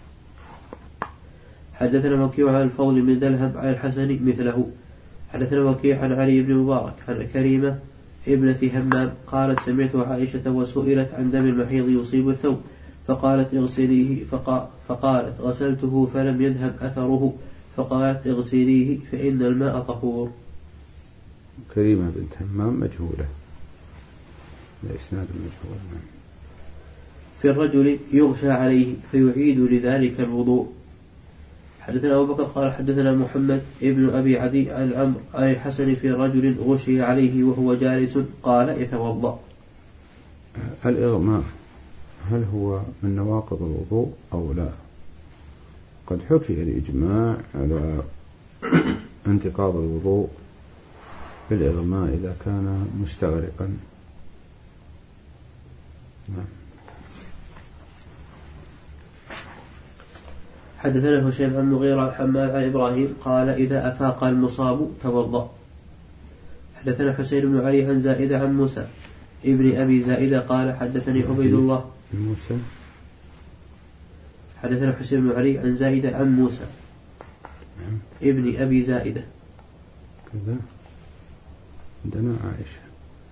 حدثنا وكيع عن الفضل بن دلهم عن الحسن مثله. حدثنا وكيع عن علي بن مبارك عن كريمة ابنة همام قالت سمعت عائشة وسئلت عن دم المحيض يصيب الثوب فقالت اغسليه، فقا فقالت غسلته فلم يذهب أثره، فقالت اغسليه فإن الماء طهور. كريمة بنت همام مجهولة، الإسناد المجهول. في الرجل يغشى عليه فيعيد لذلك الوضوء. حدثنا أبو بكر قال حدثنا محمد ابن أبي عدي عن عمرو عن الحسن في رجل غشي عليه وهو جالس قال يتوضأ. الإغماء هل هو من نواقض الوضوء أو لا؟ قد حكي الإجماع على انتقاض الوضوء بالإغماء إذا كان مستغرقا. نعم. حدثنا هشام عن مغيرة عن حماد عن إبراهيم قال إذا أفاق المصاب توضأ. حدثنا حسين بن علي عن زائدة عن موسى ابن أبي زائدة قال حدثني عبيد الله موسى. حدثنا حسين بن علي عن زائدة عن موسى ابن أبي زائدة كذا. عندنا عائشة،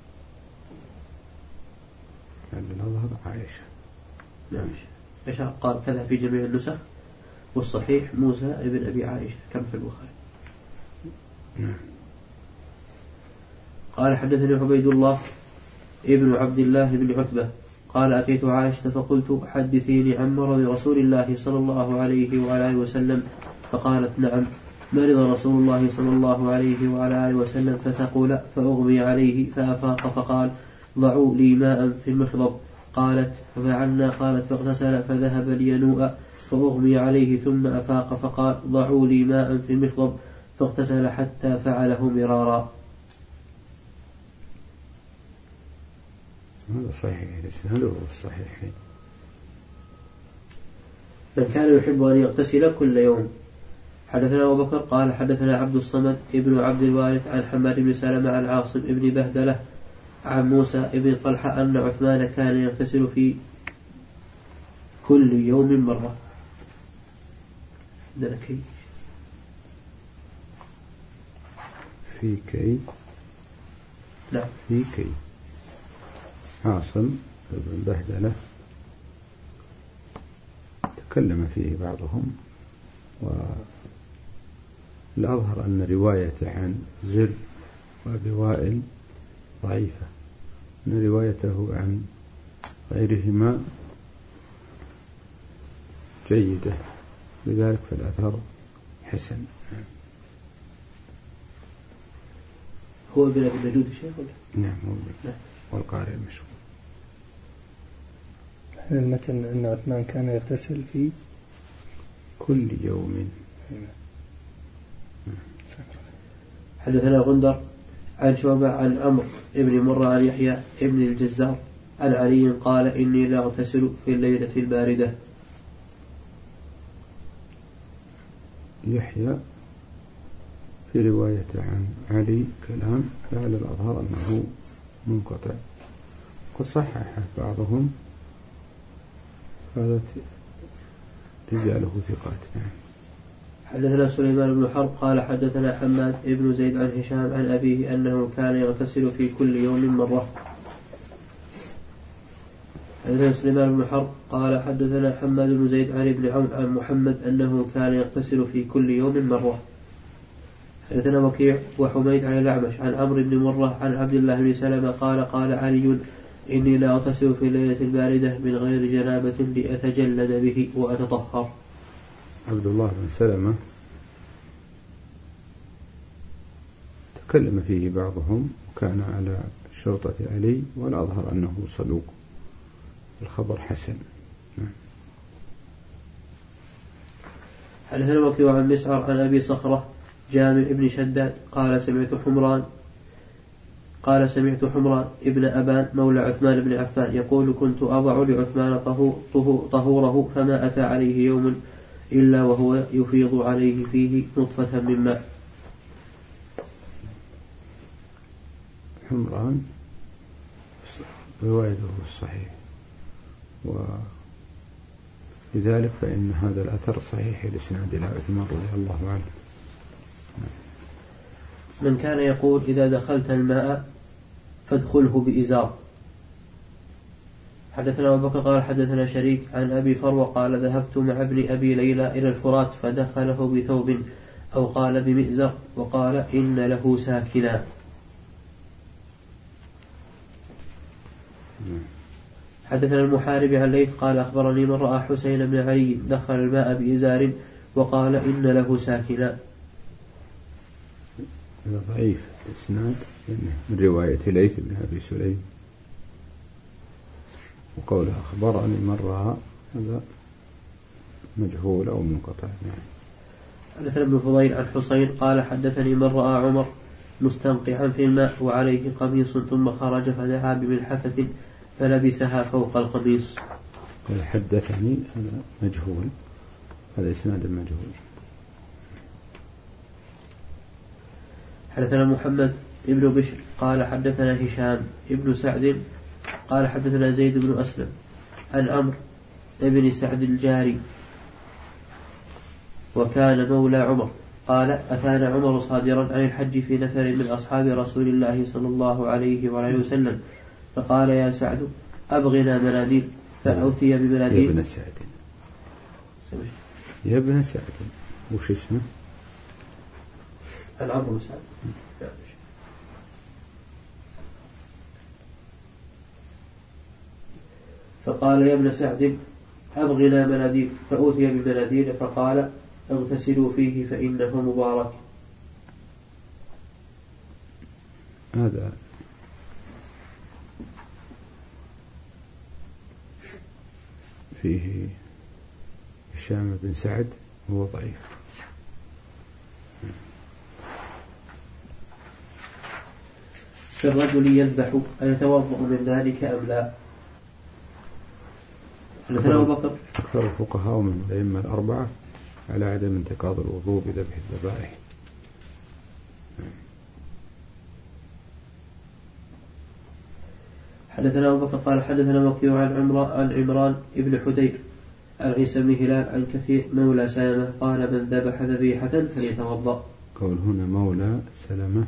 عندنا الظهر عائشة. نعم. إيش قال كذا في جميع النسخ، والصحيح موسى ابن أبي عائشة كم في البخاري. نعم. قال حدثني عبيد الله ابن عبد الله بن عتبة قال أتيت عائشة فقلت حدثيني عن مرض رسول الله صلى الله عليه وعلى آله وسلم، فقالت نعم مرض رسول الله صلى الله عليه وعلى آله وسلم فثقل فأغمي عليه فأفاق فقال ضعوا لي ماء في المخضب. قالت ففعلنا. قالت فاغتسل فذهب لينوء فأغمي عليه ثم أفاق فقال ضعوا لي ماء في المخضب. فاغتسل حتى فعله مرارا. هذا صحيح، هذا هو الصحيح. من كان يحب أن يغتسل كل يوم. حدثنا أبو بكر قال حدثنا عبد الصمد ابن عبد الوارث عن حماد بن سلمة عن عاصم ابن بهدلة عن موسى ابن طلحة أن عثمان كان يغتسل في كل يوم مرة. في كي نعم في كي عاصم ابن بهدلة تكلم فيه بعضهم، والأظهر أن رواية عن زر وأبي وائل ضعيفة، أن روايته عن غيرهما جيدة، لذلك فالأثر حسن. هو ابن أبي النجود الشيخ؟ نعم هو ابن والقارئ المشهور. المتن أن عثمان كان يغتسل في كل يوم. حدثنا غندر عن شعبة عن عمرو ابن مرة عن يحيى ابن الجزار عن علي قال إني لا أغتسل في الليلة الباردة. يحيى في رواية عن علي كلام فعل الأظهر أنه منقطع، قد صحح بعضهم قالت رجاله ثقات. حدثنا سليمان بن حرب قال حدثنا حماد ابن زيد عن هشام عن أبيه أنه كان يغتسل في كل يوم مرة. حدثنا سليمان بن حرب قال حدثنا حماد بن زيد عن ابن عون عن محمد أنه كان يغتسل في كل يوم مرة. حدثنا وكيع وحميد عن الأعمش عن عمرو بن مرة عن عبد الله بن سلمة قال قال علي إني لا أغتسل في الليلة الباردة من غير جنابة لأتجلد به وأتطهر. عبد الله بن سلمة تكلم فيه بعضهم وكان على شرطة علي، والأظهر أنه صدوق، الخبر حسن. حدثنا وكيع عن مسعر عن أبي صخرة جامع ابن شداد قال سمعت حمران قال سمعت حمران ابن أبان مولى عثمان بن عفان يقول كنت أضع لعثمان طهوره فما أتى عليه يوم إلا وهو يفيض عليه فيه نطفة من ماء. حمران روايته الصحيح، ولذلك فإن هذا الأثر صحيح الإسناد إلى عثمان رضي الله عنه. من كان يقول إذا دخلت الماء فادخله بإزار. حدثنا أبو بكر قال حدثنا شريك عن أبي فروة قال ذهبت مع ابن أبي ليلى إلى الفرات فدخله بثوب أو قال بمئزر وقال إن له ساكنا. حدثنا المحارب عن ليث قال أخبرني من رأى حسين بن علي دخل الماء بإزار وقال إن له ساكنا. هذا ضعيف الإسناد من رواية ليث بن أبي سليم، وقول أخبرني من رأى هذا مجهول أو منقطع. حدثنا ابن فضيل عن حسين قال حدثني من رأى عمر مستنقعا في الماء وعليه قميص ثم خرج فدعا بملحفة فلبسها فوق القميص. قال حدثني هذا مجهول، هذا إسناد مجهول. حدثنا محمد ابن بشر قال حدثنا هشام ابن سعد قال حدثنا زيد بن أسلم عن عمرو ابن سعد الجاري وكان مولى عمر قال أتانا عمر صادرا عن الحج في نفر من أصحاب رسول الله صلى الله عليه وآله وسلم فقال يا سعد أبغنا مناديل فأوتي بمناديل. يا ابن سعد يا ابن سعد وش اسمه؟ العمرو بن سعد. فقال يا ابن سعد أبغنا مناديل فأوتي بمناديل فقال اغتسلوا فيه فإنه مبارك. هذا فيه هشام بن سعد هو ضعيف. في الرجل يذبح أيتوضأ من ذلك أم لا؟ حدثنا أبو بكر. أكثر الفقهاء من الأئمة الأربعة على عدم انتقاض الوضوء بذبح الذبائح. حدثنا أبو بكر قال حدثنا وكيع عن عمران عن عمران ابن حدير عن عيسى بن هلال عن كثير مولى سلمة قال من ذبح ذبيحة فليتوضأ. قول هنا مولى سلمة،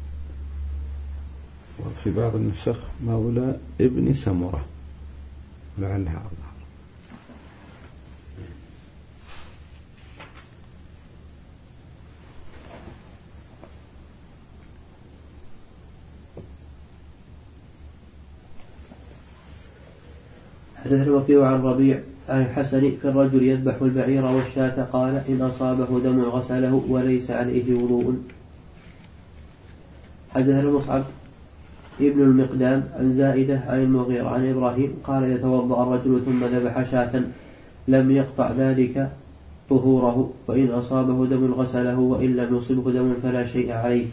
وفي بعض النسخ مولى ابن سمرة لعلها أظهر. حدثنا وكيع عن ربيع عن الحسن في الرجل يذبح البعير والشاة قال إن أصابه دم غسله وليس عليه وضوء. حدثنا مصعب ابن المقدام عن زائدة عن المغيرة عن إبراهيم قال يتوضأ الرجل ثم ذبح شاة لم يقطع ذلك طهوره، فإن أصابه دم غسله وإن لم يصبه دم فلا شيء عليه.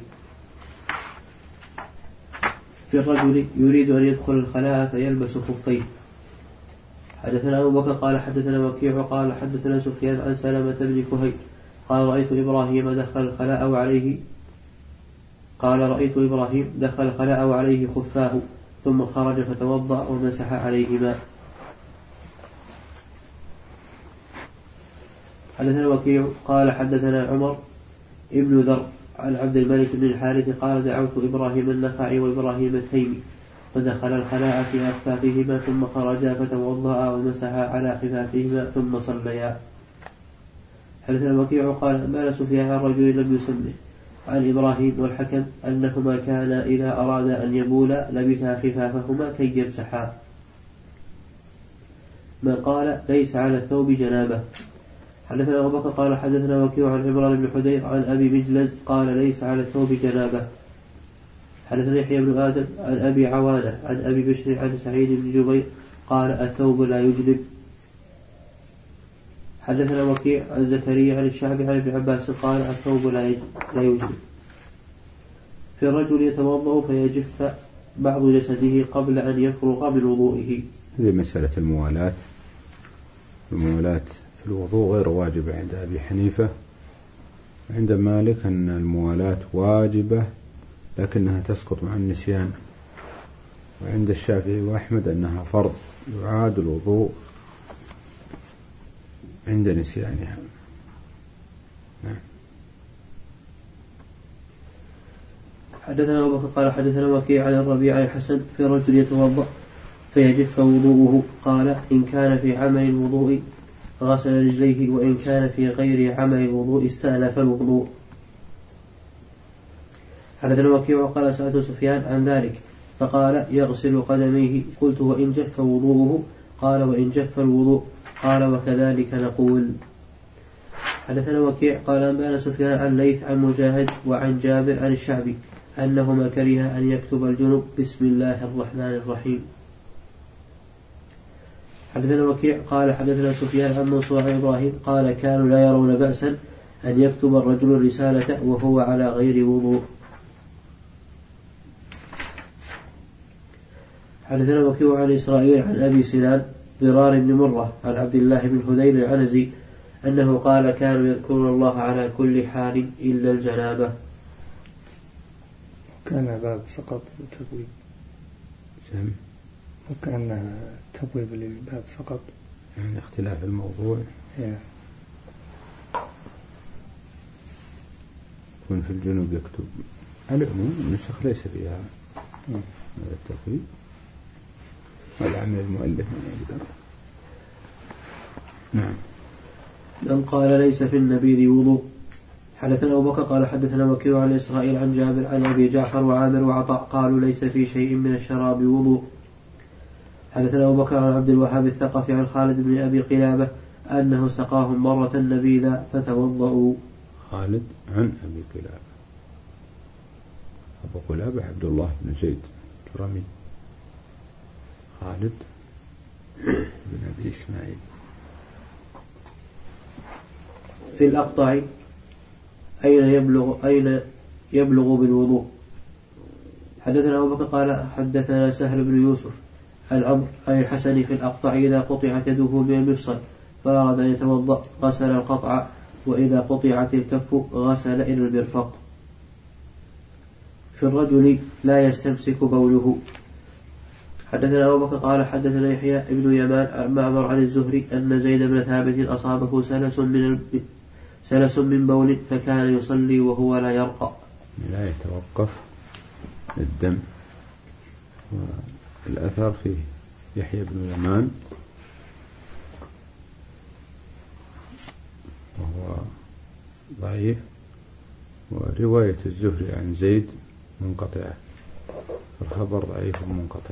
في الرجل يريد أن يدخل الخلاء فيلبس خفيه. حدثنا أبو بكر قال حدثنا وكيع قال حدثنا سفيان عن سلمة بن كهيل قال رأيت إبراهيم دخل الخلاء وعليه قال رأيت إبراهيم دخل الخلاء وعليه خفاه ثم خرج فتوضأ ومسح عليهما. حدثنا وكيع قال حدثنا عمر ابن ذر عن عبد الملك بن الحارث قال دعوت إبراهيم النخعي وإبراهيم التيمي فدخل الخلاء في أخفافهما ثم خرجا فتوضأ ومسح على خفافهما ثم صليا. حدثنا وكيع قال ما سفيان عن رجل لم يسمه عن إبراهيم والحكم أنهما كانا إذا أراد أن يبولا لبسا خفافهما كي يمسحا. من قال ليس على الثوب جنابه. حدثنا أبو بكر قال حدثنا وكيع عن عمران بن حدير عن أبي مجلز قال ليس على الثوب جنابه. حدثنا يحيى بن آدم عن أبي عوانة عن أبي بشر عن سعيد بن جبير قال الثوب لا يجنب. حدثنا وكيع عن زكريا عن الشعبي عن ابن عباس قال الثوب لا يجنب. في الرجل يتوضأ فيجف بعض جسده قبل أن يفرغ من وضوئه. هذه مسألة الموالاة. الموالاة في الوضوء غير واجبة عند أبي حنيفة، عند مالك أن الموالاة واجبة لكنها تسقط مع النسيان، وعند الشافعي وأحمد أنها فرض يعاد الوضوء عند نسيانها. نعم. حدثنا أبو بكر قال حدثنا وكيع عن الربيع عن الحسن في رجل يتوضأ فيجف وضوءه قال إن كان في عمل الوضوء غسل رجليه وإن كان في غير عمل الوضوء استأنف الوضوء. حدثنا وكيع قال سألت سفيان عن ذلك فقال يغسل قدميه. قلت وإن جف وضوءه؟ قال وإن جف الوضوء. قال وكذلك نقول. حدثنا وكيع قال أنبأنا سفيان عن ليث عن مجاهد وعن جابر عن الشعبي أنهما كره أن يكتب الجنب بسم الله الرحمن الرحيم. حدثنا وكيع قال حدثنا سفيان عن منصور عن إبراهيم قال كانوا لا يرون بأسا أن يكتب الرجل الرسالة وهو على غير وضوء. حدثنا وكيع عن إسرائيل عن أبي سنان ضرار بن مرة عن عبد الله بن هذيل العنزي أنه قال كانوا يذكرون الله على كل حال إلا الجنابة. كان باب سقط تبويب سم وكان تبويب للباب سقط يعني اختلاف الموضوع. yeah. يكون في الجنوب يكتب على العموم النسخ ليس فيها هذا التبويب. هذا عمل المؤلف. نعم. من قال ليس في النبيذ وضوء. حدثنا أبو بكر قال حدثنا وكيع عن إسرائيل عن جابر عن أبي جعفر وعامر وعطاء قالوا ليس في شيء من الشراب وضوء. حدثنا أبو بكر عن عبد الوهاب الثقفي عن خالد بن أبي قلابة أنه سقاهم مرة نبيذا فتوضأوا. خالد عن أبي قلابة. أبو قلابة عبد الله بن زيد كرمي. خالد بن أبي إسماعيل. في الأقطع أين يبلغ أين يبلغ بالوضوء؟ حدثنا أبو بكر قال حدثنا سهل بن يوسف عن عمرو عن الحسن في الأقطع إذا قطعت يده من المفصل فأراد أن يتوضأ غسل القطع، وإذا قطعت الكف غسل إلى المرفق. في الرجل لا يستمسك بوله. حدثنا أبو بكر قال حدثنا يحيى ابن يمان عن معمر عن الزهري أن زيد بن ثابت أصابه سلس من سلس من بول فكان يصلي وهو لا يرقى. لا يتوقف الدم. والأثر فيه يحيى بن يمان وهو ضعيف، ورواية الزهري عن زيد منقطعة، الخبر ضعيف منقطع.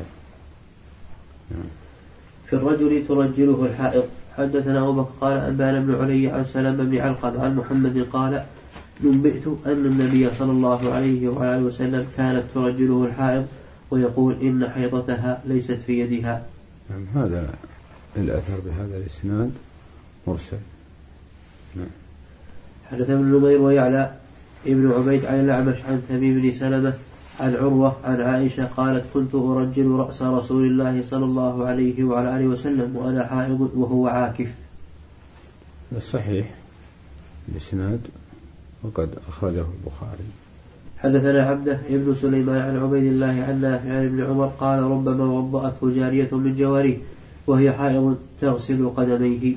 في الرجل ترجله الحائض. حدثنا أبو بكر قال أنبانا بن علي عن سلمة بن علقم عن محمد قال نبئت أن النبي صلى الله عليه وعلى آله وسلم كانت ترجله الحائض ويقول إن حيضتها ليست في يدها. نعم، هذا الأثر بهذا الإسناد مرسل. نعم. حدثنا ابن نمير ويعلى ابن عبيد عن الأعمش عن تميم بن سلمة عن عروة عن عائشة قالت كنت أرجل رأس رسول الله صلى الله عليه وعلى آله وسلم وأنا حائض وهو عاكف. الصحيح الإسناد وقد أخرجه البخاري. حدثنا عبده ابن سليمان عن عبيد الله عن نافع عن ابن عمر قال ربما وضأته جارية من جواريه وهي حائض تغسل قدميه.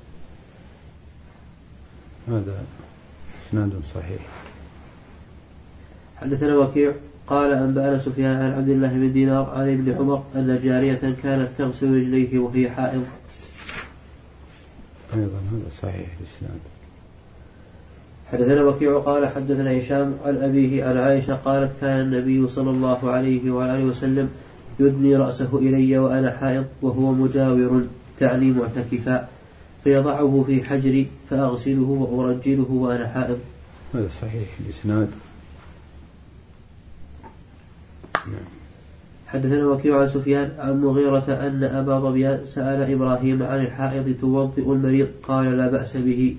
هذا إسناد صحيح. حدثنا وكيع قال أنبأنا سفيان عن عبد الله بن دينار عن ابن عمر أن جارية كانت تغسل رجليه وهي حائض. أيضا هذا صحيح الإسناد. حدثنا وكيع قال حدثنا هشام عن أبيه عن عائشة قالت كان النبي صلى الله عليه وعلى وسلم يدني رأسه إلي وأنا حائض وهو مجاور تعني معتكفا فيضعه في حجري فأغسله وأرجله وأنا حائض. هذا صحيح الإسناد. حدثنا وكيع عن سفيان عن مغيرة أن أبا ظبيان سأل إبراهيم عن الحائض توضئ المريض قال لا بأس به.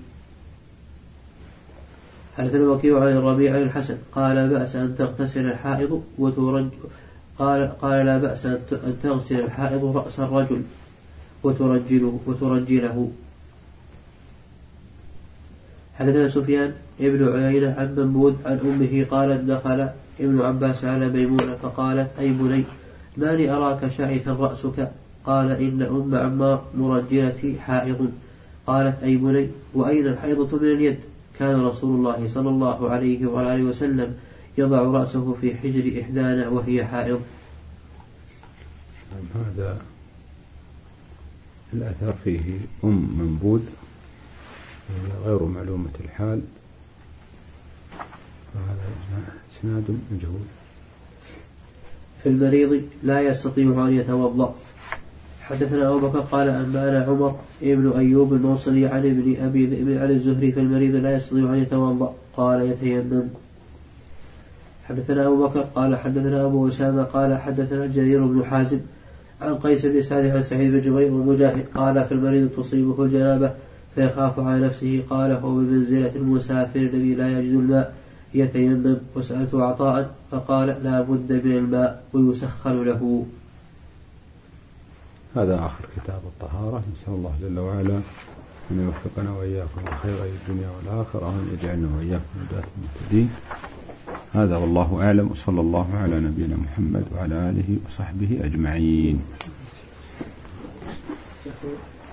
حدثنا وكيع عن الربيع عن الحسن قال لا بأس أن تغتسل الحائض وترج قال قال لا بأس أن تغسل الحائض رأس الرجل وترجله وترجله. حدثنا سفيان ابن عيينة عن منبوذ عن أمه قالت دخل ابن عباس على ميمونة فقالت أي بني ما لي أراك شعثا رأسك؟ قال إن أم عمار مرجلتي حائض. قالت أي بني وأين الحيضة من اليد؟ كان رسول الله صلى الله عليه وعلى آله وسلم يضع رأسه في حجر إحدانا وهي حائض. هذا الأثر فيه أم منبوذ غير معلومة الحال، وهذا إسناد مجهول. في المريض لا يستطيع أن يتوضأ. حدثنا أبو بكر قال أنبأنا عمر ابن أيوب الموصلي عن ابن أبي ذئب عن الزهري في المريض لا يستطيع أن يتوضأ قال يتيمم. حدثنا أبو بكر قال حدثنا أبو أسامة قال حدثنا جرير بن حازم عن قيس بن سعد عن سعيد بن جبير ومجاهد قال في المريض تصيبه الجنابة فيخاف على نفسه قال هو بمنزلة المسافر الذي لا يجد الماء يتيمم. وسألت عطاء فقال لا بد من الماء ويسخن له. هذا آخر كتاب الطهارة. نسأل الله جل وعلا أن يوفقنا وإياكم لخير الدنيا والآخرة وأن يجعلنا وإياكم هداة المهتدين. هذا والله أعلم، وصلى الله على نبينا محمد وعلى آله وصحبه أجمعين.